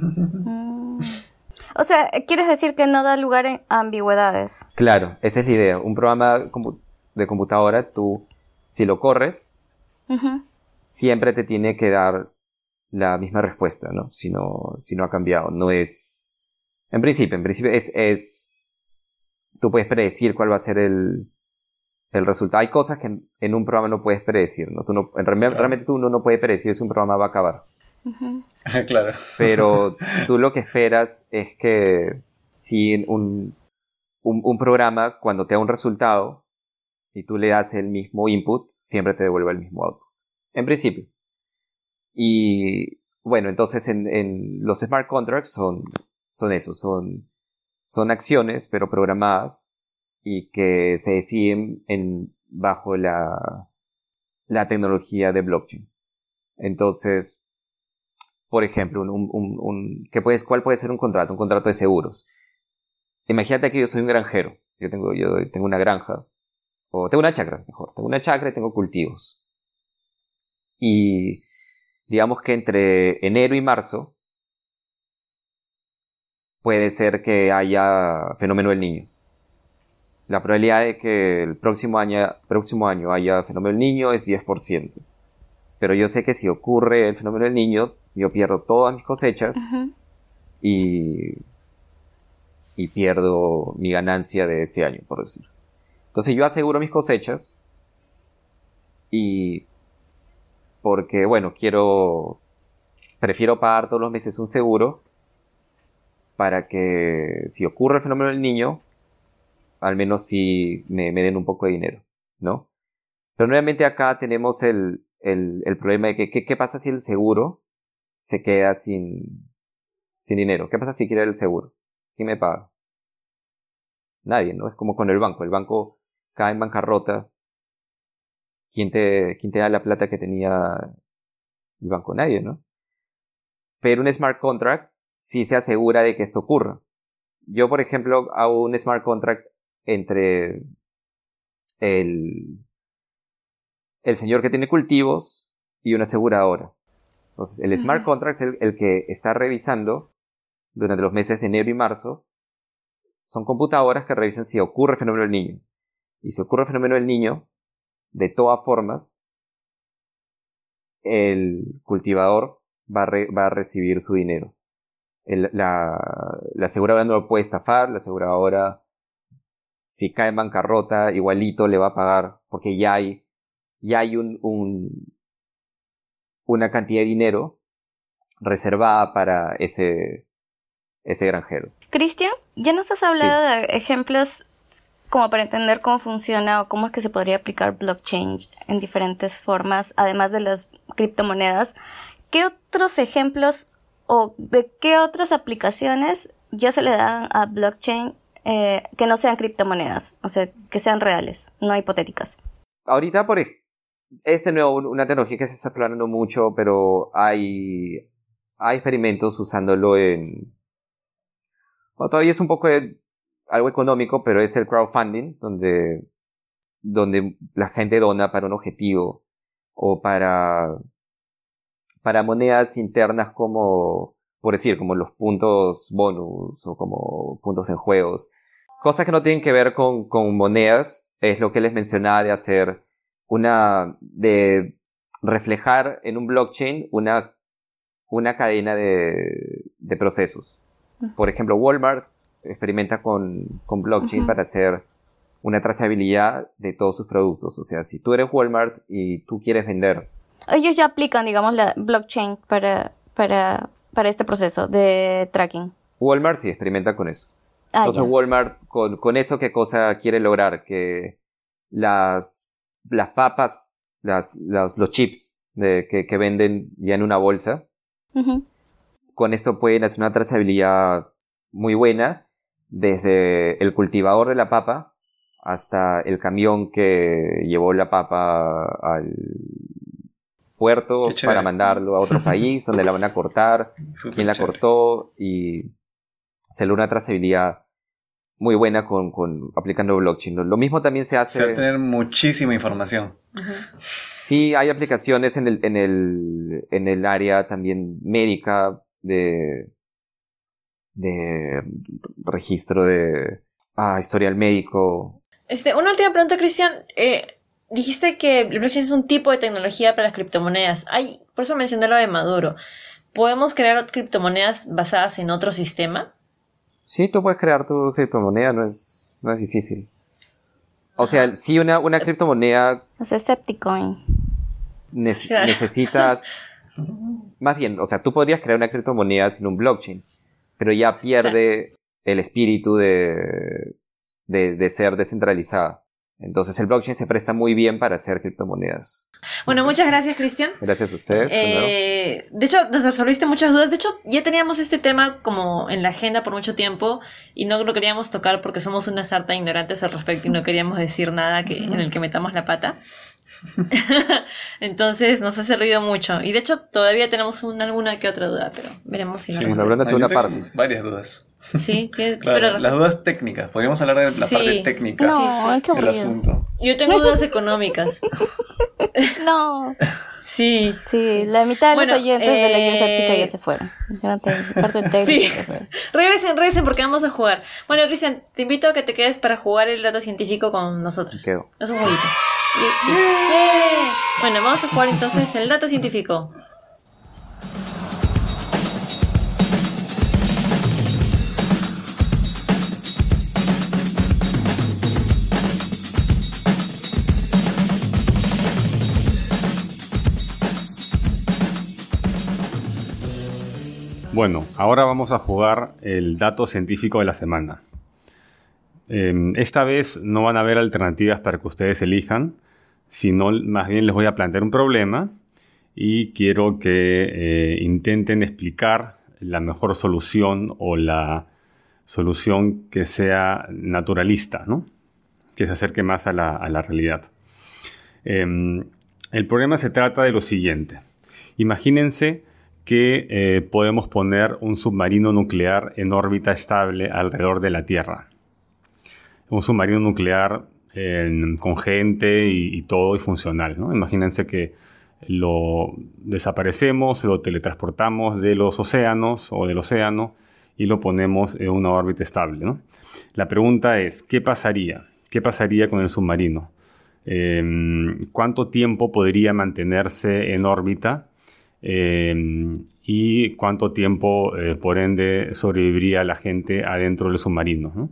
O sea, ¿quieres decir que no da lugar a ambigüedades? Claro, esa es la idea. Un programa de computadora, tú, si lo corres, uh-huh. siempre te tiene que dar la misma respuesta, ¿no? Si no, si no ha cambiado. No es... En principio, en principio es... es tú puedes predecir cuál va a ser el, el resultado. Hay cosas que en, en un programa no puedes predecir, ¿no? Tú no en, claro. Realmente tú no, no puedes predecir si un programa va a acabar. Uh-huh. Claro. Pero tú lo que esperas es que si un, un, un programa, cuando te da un resultado y tú le das el mismo input, siempre te devuelva el mismo output. En principio. Y bueno, entonces en, en los smart contracts son, son eso, son, son acciones, pero programadas y que se deciden en, bajo la, la tecnología de blockchain. Entonces, por ejemplo, un, un, un, un, ¿qué puedes, ¿cuál puede ser un contrato? Un contrato de seguros. Imagínate que yo soy un granjero. Yo tengo, yo tengo una granja. O tengo una chacra, mejor. Tengo una chacra y tengo cultivos. Y digamos que entre enero y marzo puede ser que haya fenómeno del Niño. La probabilidad de que el próximo año, próximo año haya fenómeno del Niño es diez por ciento. Pero yo sé que si ocurre el fenómeno del Niño, yo pierdo todas mis cosechas uh-huh. y, y pierdo mi ganancia de ese año, por decir. Entonces yo aseguro mis cosechas y porque, bueno, quiero, prefiero pagar todos los meses un seguro para que si ocurre el fenómeno del Niño, al menos sí me, me den un poco de dinero, ¿no? Pero nuevamente acá tenemos el, el, el problema de que ¿qué, qué pasa si el seguro se queda sin, sin dinero? ¿Qué pasa si quiere el seguro? ¿Quién me paga? Nadie, ¿no? Es como con el banco. El banco cae en bancarrota. ¿Quién te, quién te da la plata que tenía el banco? Nadie, ¿no? Pero un smart contract sí se asegura de que esto ocurra. Yo, por ejemplo, hago un smart contract entre el, el señor que tiene cultivos y una aseguradora. Entonces, el smart contract es el, el que está revisando durante los meses de enero y marzo. Son computadoras que revisan si ocurre el fenómeno del Niño. Y si ocurre el fenómeno del Niño, de todas formas, el cultivador va a, re, va a recibir su dinero. El, la, la aseguradora no lo puede estafar, la aseguradora si cae en bancarrota, igualito le va a pagar, porque ya hay, ya hay un, un, una cantidad de dinero reservada para ese, ese granjero. Cristian, ya nos has hablado Sí. de ejemplos como para entender cómo funciona o cómo es que se podría aplicar blockchain en diferentes formas, además de las criptomonedas. ¿Qué otros ejemplos o de qué otras aplicaciones ya se le dan a blockchain eh, que no sean criptomonedas? O sea, que sean reales, no hipotéticas. Ahorita, por ej- es de nuevo un- una tecnología que se está explorando mucho, pero hay, hay experimentos usándolo en... Bueno, todavía es un poco de, algo económico, pero es el crowdfunding, donde, donde la gente dona para un objetivo o para, para monedas internas como, por decir, como los puntos bonus o como puntos en juegos. Cosas que no tienen que ver con, con monedas, es lo que les mencionaba de hacer una, de reflejar en un blockchain una, una cadena de, de procesos. Por ejemplo, Walmart experimenta con, con blockchain uh-huh. para hacer una trazabilidad de todos sus productos. O sea, si tú eres Walmart y tú quieres vender... Ellos ya aplican, digamos, la blockchain para, para, para este proceso de tracking. Walmart sí experimenta con eso. Ah, Entonces ya. Walmart, con, con eso, ¿qué cosa quiere lograr? Que las, las papas, las, las, los chips de, que, que venden ya en una bolsa, Uh-huh. con esto pueden hacer una trazabilidad muy buena desde el cultivador de la papa hasta el camión que llevó la papa al puerto para mandarlo a otro país donde la van a cortar, Super quién la chévere. cortó, y se logra una trazabilidad muy buena con, con aplicando blockchain. Lo, lo mismo también se hace... Se va a tener muchísima información. Ujú. Sí, hay aplicaciones en el, en el, en el área también médica de, de registro de ah, historial médico. Este, una última pregunta, Cristian. Eh, dijiste que el blockchain es un tipo de tecnología para las criptomonedas. Hay, por eso mencioné lo de Maduro. ¿Podemos crear criptomonedas basadas en otro sistema? Sí, tú puedes crear tu criptomoneda, no es, no es difícil. O sea, sí, una, una criptomoneda O sea, Septicoin. ne- Claro. necesitas... Más bien, o sea, tú podrías crear una criptomoneda sin un blockchain, pero ya pierde el espíritu de, de, de ser descentralizada. Entonces el blockchain se presta muy bien para hacer criptomonedas. Bueno, muchas gracias, Cristian. Gracias a ustedes. de nuevo. Eh, de hecho, nos resolviste muchas dudas. De hecho, ya teníamos este tema como en la agenda por mucho tiempo y no lo queríamos tocar porque somos una sarta de ignorantes al respecto y no queríamos decir nada que, en el que metamos la pata. Entonces nos ha servido mucho. Y de hecho, todavía tenemos una, alguna que otra duda, pero veremos si Sí, no. Bueno, hablando de Ah, yo segunda tengo parte. varias dudas. Sí, tiene- Claro, pero las dudas técnicas. Podríamos hablar de la Sí. parte técnica No, qué del aburrido. asunto. yo tengo dudas económicas. No. Sí. Sí, la mitad de Bueno, los oyentes de la guía eh, escéptica ya se fueron. Ya te- parte técnica Sí. se fueron. Regresen, regresen porque vamos a jugar. Bueno, Cristian, te invito a que te quedes para jugar el dato científico con nosotros. Quedo. Es un jueguito. Sí. ¡Eh! Bueno, vamos a jugar entonces el dato científico. Bueno, ahora vamos a jugar el dato científico de la semana. Eh, esta vez no van a haber alternativas para que ustedes elijan, sino más bien les voy a plantear un problema y quiero que eh, intenten explicar la mejor solución o la solución que sea naturalista, ¿no? Que se acerque más a la, a la realidad. Eh, el problema se trata de lo siguiente. Imagínense que eh, podemos poner un submarino nuclear en órbita estable alrededor de la Tierra. Un submarino nuclear eh, con gente y, y todo y funcional, ¿no? Imagínense que lo desaparecemos, lo teletransportamos de los océanos o del océano y lo ponemos en una órbita estable, ¿no? La pregunta es, ¿qué pasaría? ¿Qué pasaría con el submarino? Eh, ¿Cuánto tiempo podría mantenerse en órbita? Eh, y cuánto tiempo, eh, por ende, sobreviviría la gente adentro del submarino, ¿no?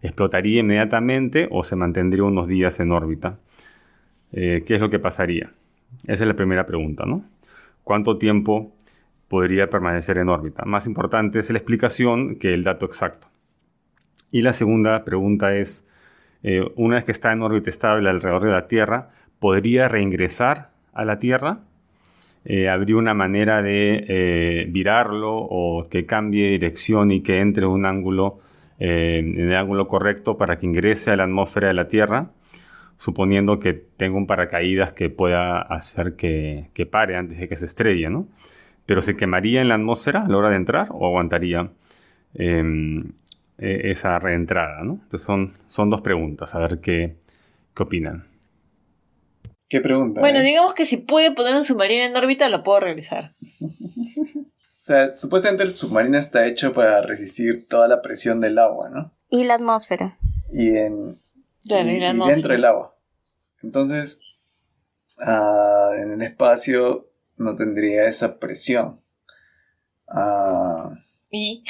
¿Explotaría inmediatamente o se mantendría unos días en órbita? Eh, ¿Qué es lo que pasaría? Esa es la primera pregunta, ¿no? ¿Cuánto tiempo podría permanecer en órbita? Más importante es la explicación que el dato exacto. Y la segunda pregunta es, eh, una vez que está en órbita estable alrededor de la Tierra, ¿podría reingresar a la Tierra? Eh, ¿Habría una manera de eh, virarlo o que cambie dirección y que entre un ángulo, eh, en el ángulo correcto para que ingrese a la atmósfera de la Tierra? Suponiendo que tenga un paracaídas que pueda hacer que, que pare antes de que se estrelle, ¿no? Pero ¿se quemaría en la atmósfera a la hora de entrar o aguantaría eh, esa reentrada, ¿no? Entonces son, son dos preguntas, a ver qué, qué opinan. ¿Qué pregunta? Bueno, eh? digamos que si puede poner un submarino en órbita, lo puedo regresar. O sea, supuestamente el submarino está hecho para resistir toda la presión del agua, ¿no? Y la atmósfera. Y, en, Claro, y, y la y atmósfera. dentro del agua. Entonces, ah, en el espacio no tendría esa presión. Ah, Y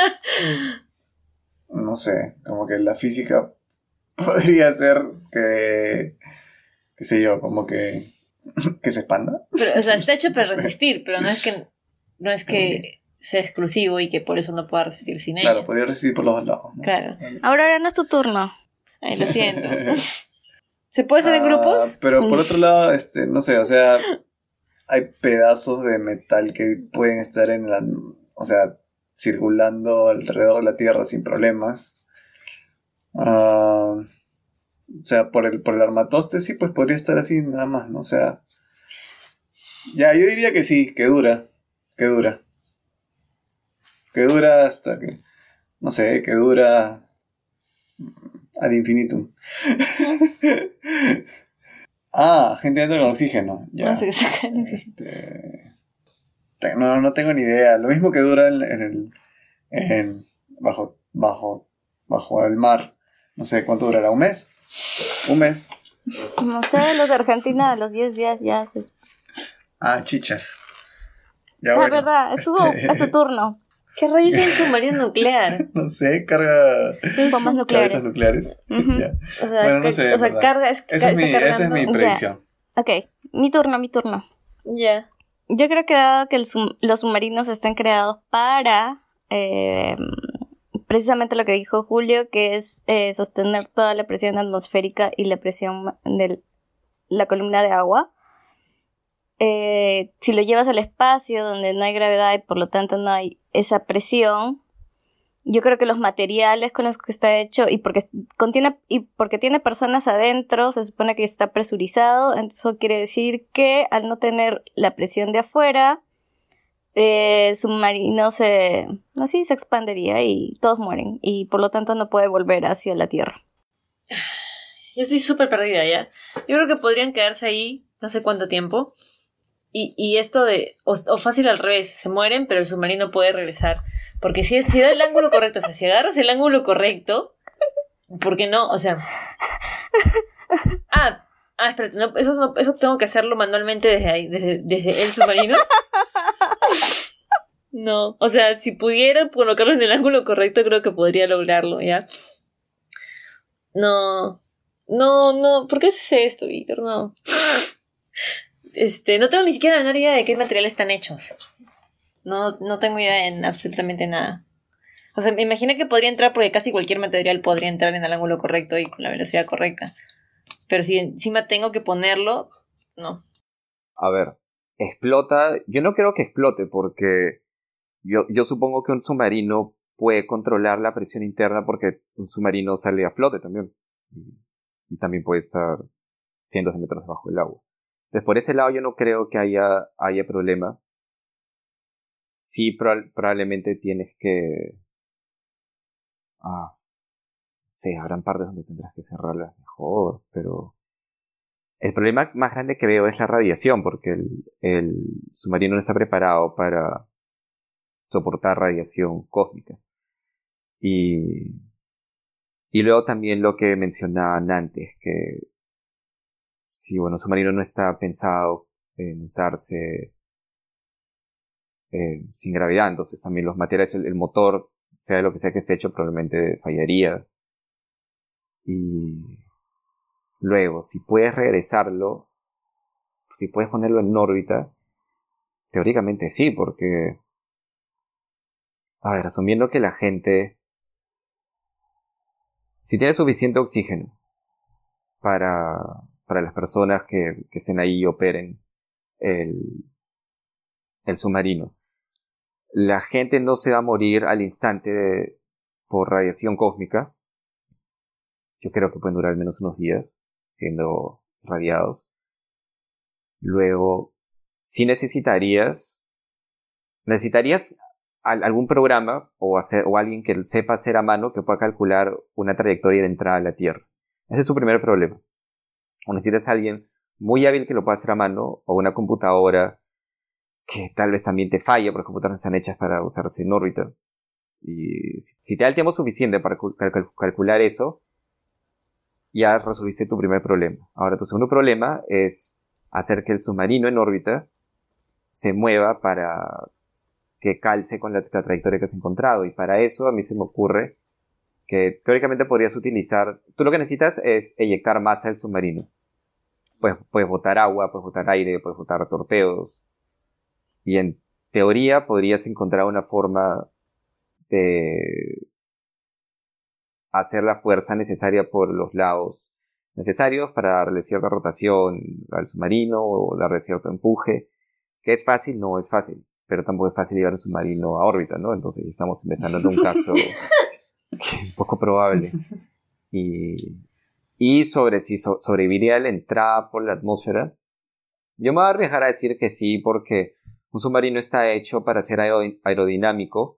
no sé, como que la física podría ser que, qué sé yo, como que, que se expanda. pero, o sea, está hecho para Sí. resistir, pero no es que no es que sea exclusivo y que por eso no pueda resistir sin ella. Claro, podría resistir por los dos lados, ¿no? Claro. Ahora, ahora no es tu turno. Ay, lo siento. ¿Se puede hacer en Ah, grupos? pero por otro lado, este, no sé, o sea, hay pedazos de metal que pueden estar en la, o sea, circulando alrededor de la Tierra sin problemas. Ah, o sea, por el, por el armatoste sí, pues podría estar así nada más, ¿no? O sea, ya, yo diría que sí, que dura, que dura. Que dura hasta que, no sé, que dura ad infinitum. Ah, gente dentro con oxígeno, ya. No sé qué sacan. Este, te- no, no tengo ni idea. Lo mismo que dura en, en el, en, bajo, bajo, bajo el mar. No sé cuánto durará, ¿un mes? ¿Un mes? No sé, los de Argentina a los diez días ya se... Ah, chichas. Ya Ah, bueno. verdad, estuvo, Este, es tu turno. ¿Qué rayos es un submarino nuclear? No sé, carga Bombas nucleares. cabezas nucleares. Ujú. Ya. O sea, Bueno, no que- sé, o sea ¿verdad? carga es, Esa es mi, está esa es mi cargando- predicción. Ok, mi turno, mi turno. Ya. Yo creo que dado que el sum- los submarinos están creados para eh, precisamente lo que dijo Julio, que es eh, sostener toda la presión atmosférica y la presión de la columna de agua. Eh, si lo llevas al espacio donde no hay gravedad y por lo tanto no hay esa presión, yo creo que los materiales con los que está hecho y porque contiene y porque tiene personas adentro, se supone que está presurizado, entonces eso quiere decir que al no tener la presión de afuera, eh, el submarino se, así se expandería y todos mueren y por lo tanto no puede volver hacia la Tierra. Yo estoy súper perdida ya. Yo creo que podrían quedarse ahí no sé cuánto tiempo. Y, y esto de... O, o fácil al revés. Se mueren, pero el submarino puede regresar. Porque si, es, si da el ángulo correcto, o sea, si agarras el ángulo correcto, ¿por qué no? O sea... Ah, ah espérate, no, eso, no, eso tengo que hacerlo manualmente desde ahí, desde, desde el submarino. No, o sea, si pudiera colocarlo en el ángulo correcto, creo que podría lograrlo, ¿ya? No, no, no, ¿por qué haces esto, Víctor? No. Este, no tengo ni siquiera la menor idea de qué materiales están hechos. No, no tengo idea en absolutamente nada. O sea, me imagino que podría entrar porque casi cualquier material podría entrar en el ángulo correcto y con la velocidad correcta. Pero si encima tengo que ponerlo, no. A ver, explota. Yo no creo que explote porque yo, yo supongo que un submarino puede controlar la presión interna porque un submarino sale a flote también. Y, y también puede estar cientos de metros bajo el agua. Entonces, por ese lado yo no creo que haya, haya problema. Sí, proba- probablemente tienes que... Ah, sí, habrán partes donde tendrás que cerrarlas mejor, pero... El problema más grande que veo es la radiación, porque el, el submarino no está preparado para soportar radiación cósmica. Y, y luego también lo que mencionaban antes, que si bueno, un submarino no está pensado en usarse eh, sin gravedad, entonces también los materiales, el, el motor, sea lo que sea que esté hecho, probablemente fallaría. Y luego, si puedes regresarlo, si puedes ponerlo en órbita, teóricamente sí, porque, a ver, asumiendo que la gente, si tiene suficiente oxígeno para, para las personas que, que estén ahí y operen el, el submarino, la gente no se va a morir al instante de, por radiación cósmica. Yo creo que pueden durar al menos unos días siendo radiados. Luego, si necesitarías, necesitarías algún programa o, hacer, o alguien que sepa hacer a mano que pueda calcular una trayectoria de entrada a la Tierra. Ese es su primer problema. O necesitas a alguien muy hábil que lo pueda hacer a mano, o una computadora que tal vez también te falle, porque las computadoras están hechas para usarse en órbita. Y si, si te da el tiempo suficiente para cal- cal- calcular eso, ya resolviste tu primer problema. Ahora, tu segundo problema es hacer que el submarino en órbita se mueva para que calce con la, la trayectoria que has encontrado. Y para eso a mí se me ocurre que teóricamente podrías utilizar... Tú lo que necesitas es eyectar masa del submarino. Puedes, puedes botar agua, puedes botar aire, puedes botar torpedos. Y en teoría podrías encontrar una forma de hacer la fuerza necesaria por los lados necesarios para darle cierta rotación al submarino o darle cierto empuje. ¿Que es fácil? No es fácil, pero tampoco es fácil llevar un submarino a órbita, ¿no? Entonces estamos empezando en un caso que es poco probable. Y, y sobre si so, sobreviviría la entrada por la atmósfera, yo me voy a arriesgar a decir que sí, porque un submarino está hecho para ser aerodinámico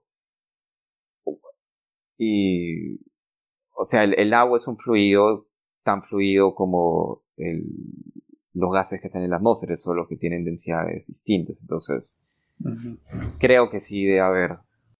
y, o sea, el, el agua es un fluido tan fluido como el, los gases que están en la atmósfera, solo que tienen densidades distintas. Entonces, uh-huh. creo que sí debe haber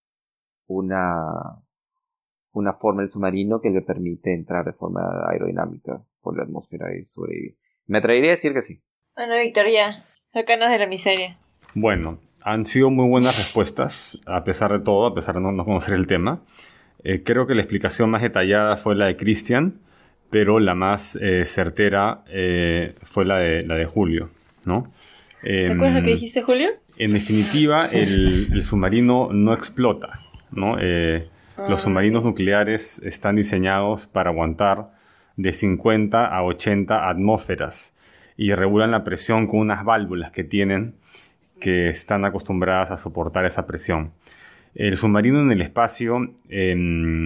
una, una forma del submarino que le permite entrar de forma aerodinámica por la atmósfera y sobrevivir. Me atrevería a decir que sí. Bueno, Víctor, ya, sácanos de la miseria. Bueno, han sido muy buenas respuestas, a pesar de todo, a pesar de no, no conocer el tema. Eh, creo que la explicación más detallada fue la de Cristian, pero la más eh, certera eh, fue la de, la de Julio, ¿no? Eh, ¿Te acuerdas lo que dijiste, Julio? En definitiva, el, el submarino no explota, ¿no? Eh, ah. Los submarinos nucleares están diseñados para aguantar de cincuenta a ochenta atmósferas y regulan la presión con unas válvulas que tienen que están acostumbradas a soportar esa presión. El submarino en el espacio eh,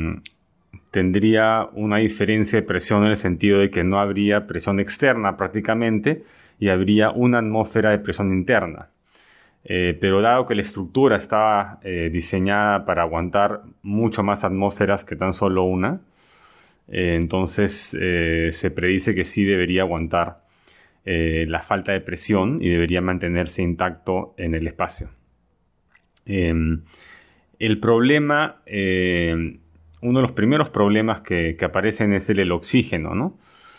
tendría una diferencia de presión en el sentido de que no habría presión externa prácticamente y habría una atmósfera de presión interna. Eh, pero dado que la estructura estaba eh, diseñada para aguantar mucho más atmósferas que tan solo una, eh, entonces eh, se predice que sí debería aguantar eh, la falta de presión y debería mantenerse intacto en el espacio. Eh, el problema... Eh, Uno de los primeros problemas que, que aparecen es el, el oxígeno, ¿no?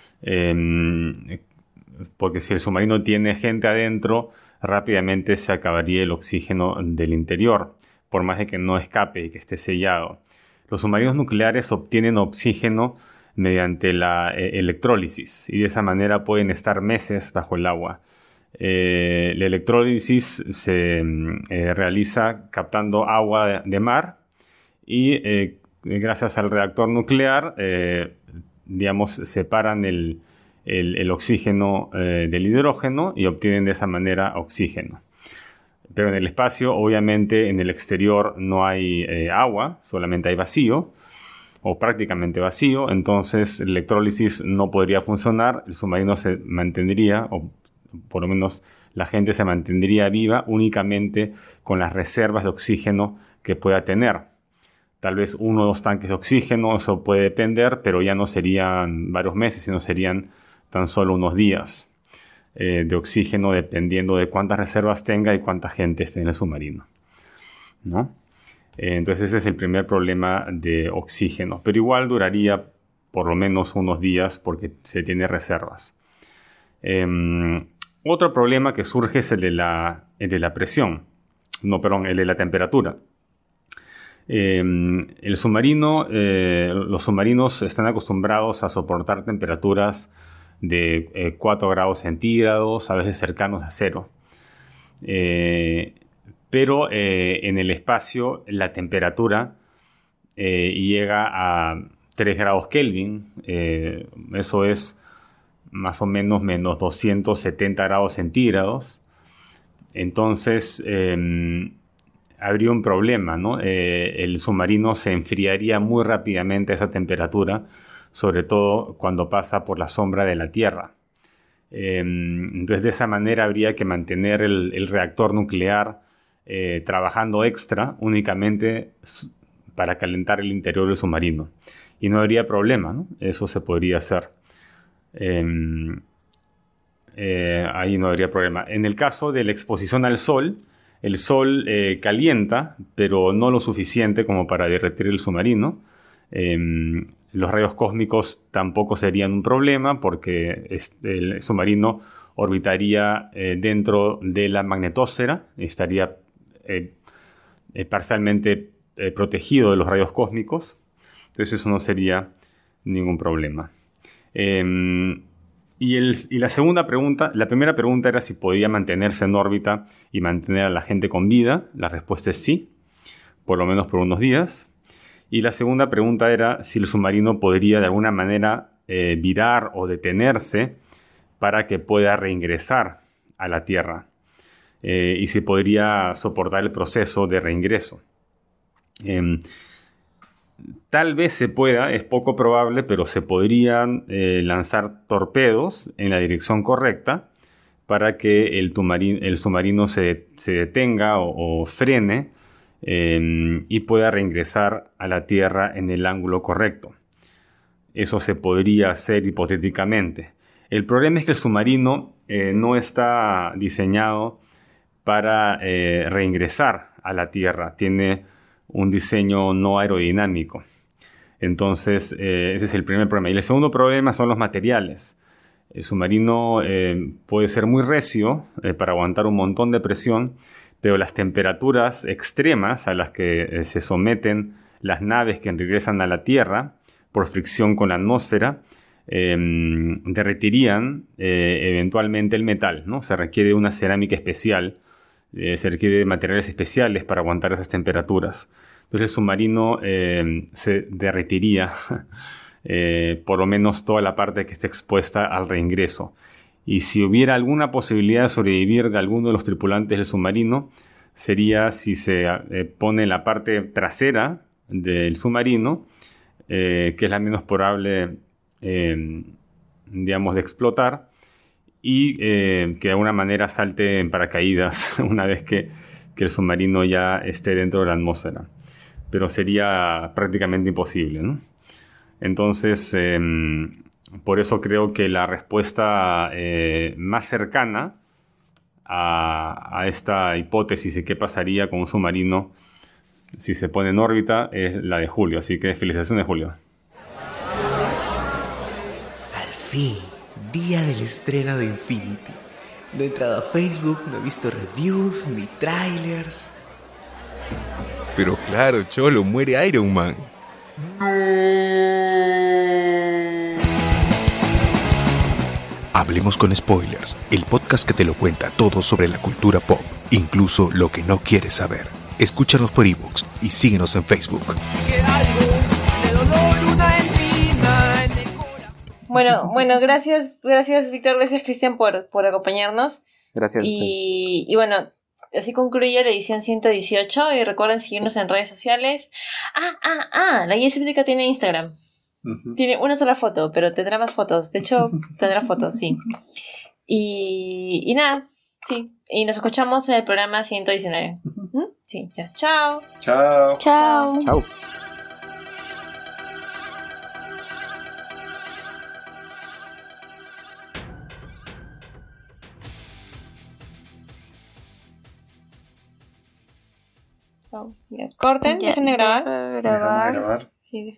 Eh, porque si el submarino tiene gente adentro, rápidamente se acabaría el oxígeno del interior, por más de que no escape y que esté sellado. Los submarinos nucleares obtienen oxígeno mediante la eh, electrólisis y de esa manera pueden estar meses bajo el agua. Eh, la electrólisis se eh, realiza captando agua de, de mar y eh, gracias al reactor nuclear, eh, digamos, separan el, el, el oxígeno eh, del hidrógeno y obtienen de esa manera oxígeno. Pero en el espacio, obviamente, en el exterior no hay eh, agua, solamente hay vacío, o prácticamente vacío, entonces la electrólisis no podría funcionar, el submarino se mantendría, o por lo menos la gente se mantendría viva únicamente con las reservas de oxígeno que pueda tener. Tal vez uno o dos tanques de oxígeno, eso puede depender, pero ya no serían varios meses, sino serían tan solo unos días eh, de oxígeno, dependiendo de cuántas reservas tenga y cuánta gente esté en el submarino, ¿no? Eh, entonces ese es el primer problema de oxígeno, pero igual duraría por lo menos unos días porque se tiene reservas. Eh, otro problema que surge es el de la, el de la presión, no, perdón, el de la temperatura. Eh, el submarino, eh, los submarinos están acostumbrados a soportar temperaturas de eh, cuatro grados centígrados, a veces cercanos a cero. Eh, pero eh, en el espacio la temperatura eh, llega a tres grados Kelvin. Eh, eso es más o menos menos doscientos setenta grados centígrados. Entonces eh, habría un problema, ¿no? Eh, el submarino se enfriaría muy rápidamente a esa temperatura, sobre todo cuando pasa por la sombra de la Tierra. Eh, entonces, de esa manera habría que mantener el, el reactor nuclear eh, trabajando extra únicamente para calentar el interior del submarino. Y no habría problema, ¿no? Eso se podría hacer. Eh, eh, ahí no habría problema. En el caso de la exposición al sol, el sol eh, calienta, pero no lo suficiente como para derretir el submarino. Eh, los rayos cósmicos tampoco serían un problema porque el submarino orbitaría eh, dentro de la magnetosfera, estaría eh, eh, parcialmente eh, protegido de los rayos cósmicos. Entonces eso no sería ningún problema. Eh, y, el, y la segunda pregunta, la primera pregunta era si podía mantenerse en órbita y mantener a la gente con vida. La respuesta es sí, por lo menos por unos días. Y la segunda pregunta era si el submarino podría de alguna manera eh, virar o detenerse para que pueda reingresar a la Tierra. Eh, y si podría soportar el proceso de reingreso. Eh, Tal vez se pueda, es poco probable, pero se podrían eh, lanzar torpedos en la dirección correcta para que el, tumarín, el submarino se, se detenga o, o frene eh, y pueda reingresar a la Tierra en el ángulo correcto. Eso se podría hacer hipotéticamente. El problema es que el submarino eh, no está diseñado para eh, reingresar a la Tierra. Tiene un diseño no aerodinámico. Entonces, eh, ese es el primer problema. Y el segundo problema son los materiales. El submarino eh, puede ser muy recio eh, para aguantar un montón de presión, pero las temperaturas extremas a las que eh, se someten las naves que regresan a la Tierra por fricción con la atmósfera eh, derretirían eh, eventualmente el metal, ¿no? Se requiere una cerámica especial. Eh, se requiere materiales especiales para aguantar esas temperaturas. Entonces el submarino eh, se derretiría eh, por lo menos toda la parte que esté expuesta al reingreso. Y si hubiera alguna posibilidad de sobrevivir de alguno de los tripulantes del submarino, sería si se eh, pone la parte trasera del submarino, eh, que es la menos probable, eh, digamos, de explotar, y eh, que de alguna manera salte en paracaídas una vez que, que el submarino ya esté dentro de la atmósfera. Pero sería prácticamente imposible, ¿no? Entonces, eh, por eso creo que la respuesta eh, más cercana a, a esta hipótesis de qué pasaría con un submarino si se pone en órbita es la de Julio. Así que felicitaciones, Julio. Al fin. Día del estreno de Infinity. No he entrado a Facebook, no he visto reviews ni trailers. Pero claro, cholo, muere Iron Man. Hablemos con Spoilers, el podcast que te lo cuenta todo sobre la cultura pop, incluso lo que no quieres saber. Escúchanos por iVoox y síguenos en Facebook. Bueno, bueno, gracias, gracias Víctor, gracias Cristian por, por acompañarnos. Gracias. Y, y bueno, así concluye la edición ciento dieciocho y recuerden seguirnos en redes sociales. Ah, ah, ah, la guía escéptica tiene Instagram. Uh-huh. Tiene una sola foto, pero tendrá más fotos. De hecho, tendrá fotos, sí. Y, y nada, sí. Y nos escuchamos en el programa ciento diecinueve. Uh-huh. ¿Mm? Sí, ya. Chao. Chao. Chao. Chao. Oh, ya. Corten, Ya, dejen de grabar. deja de Déjame grabar. grabar. Sí,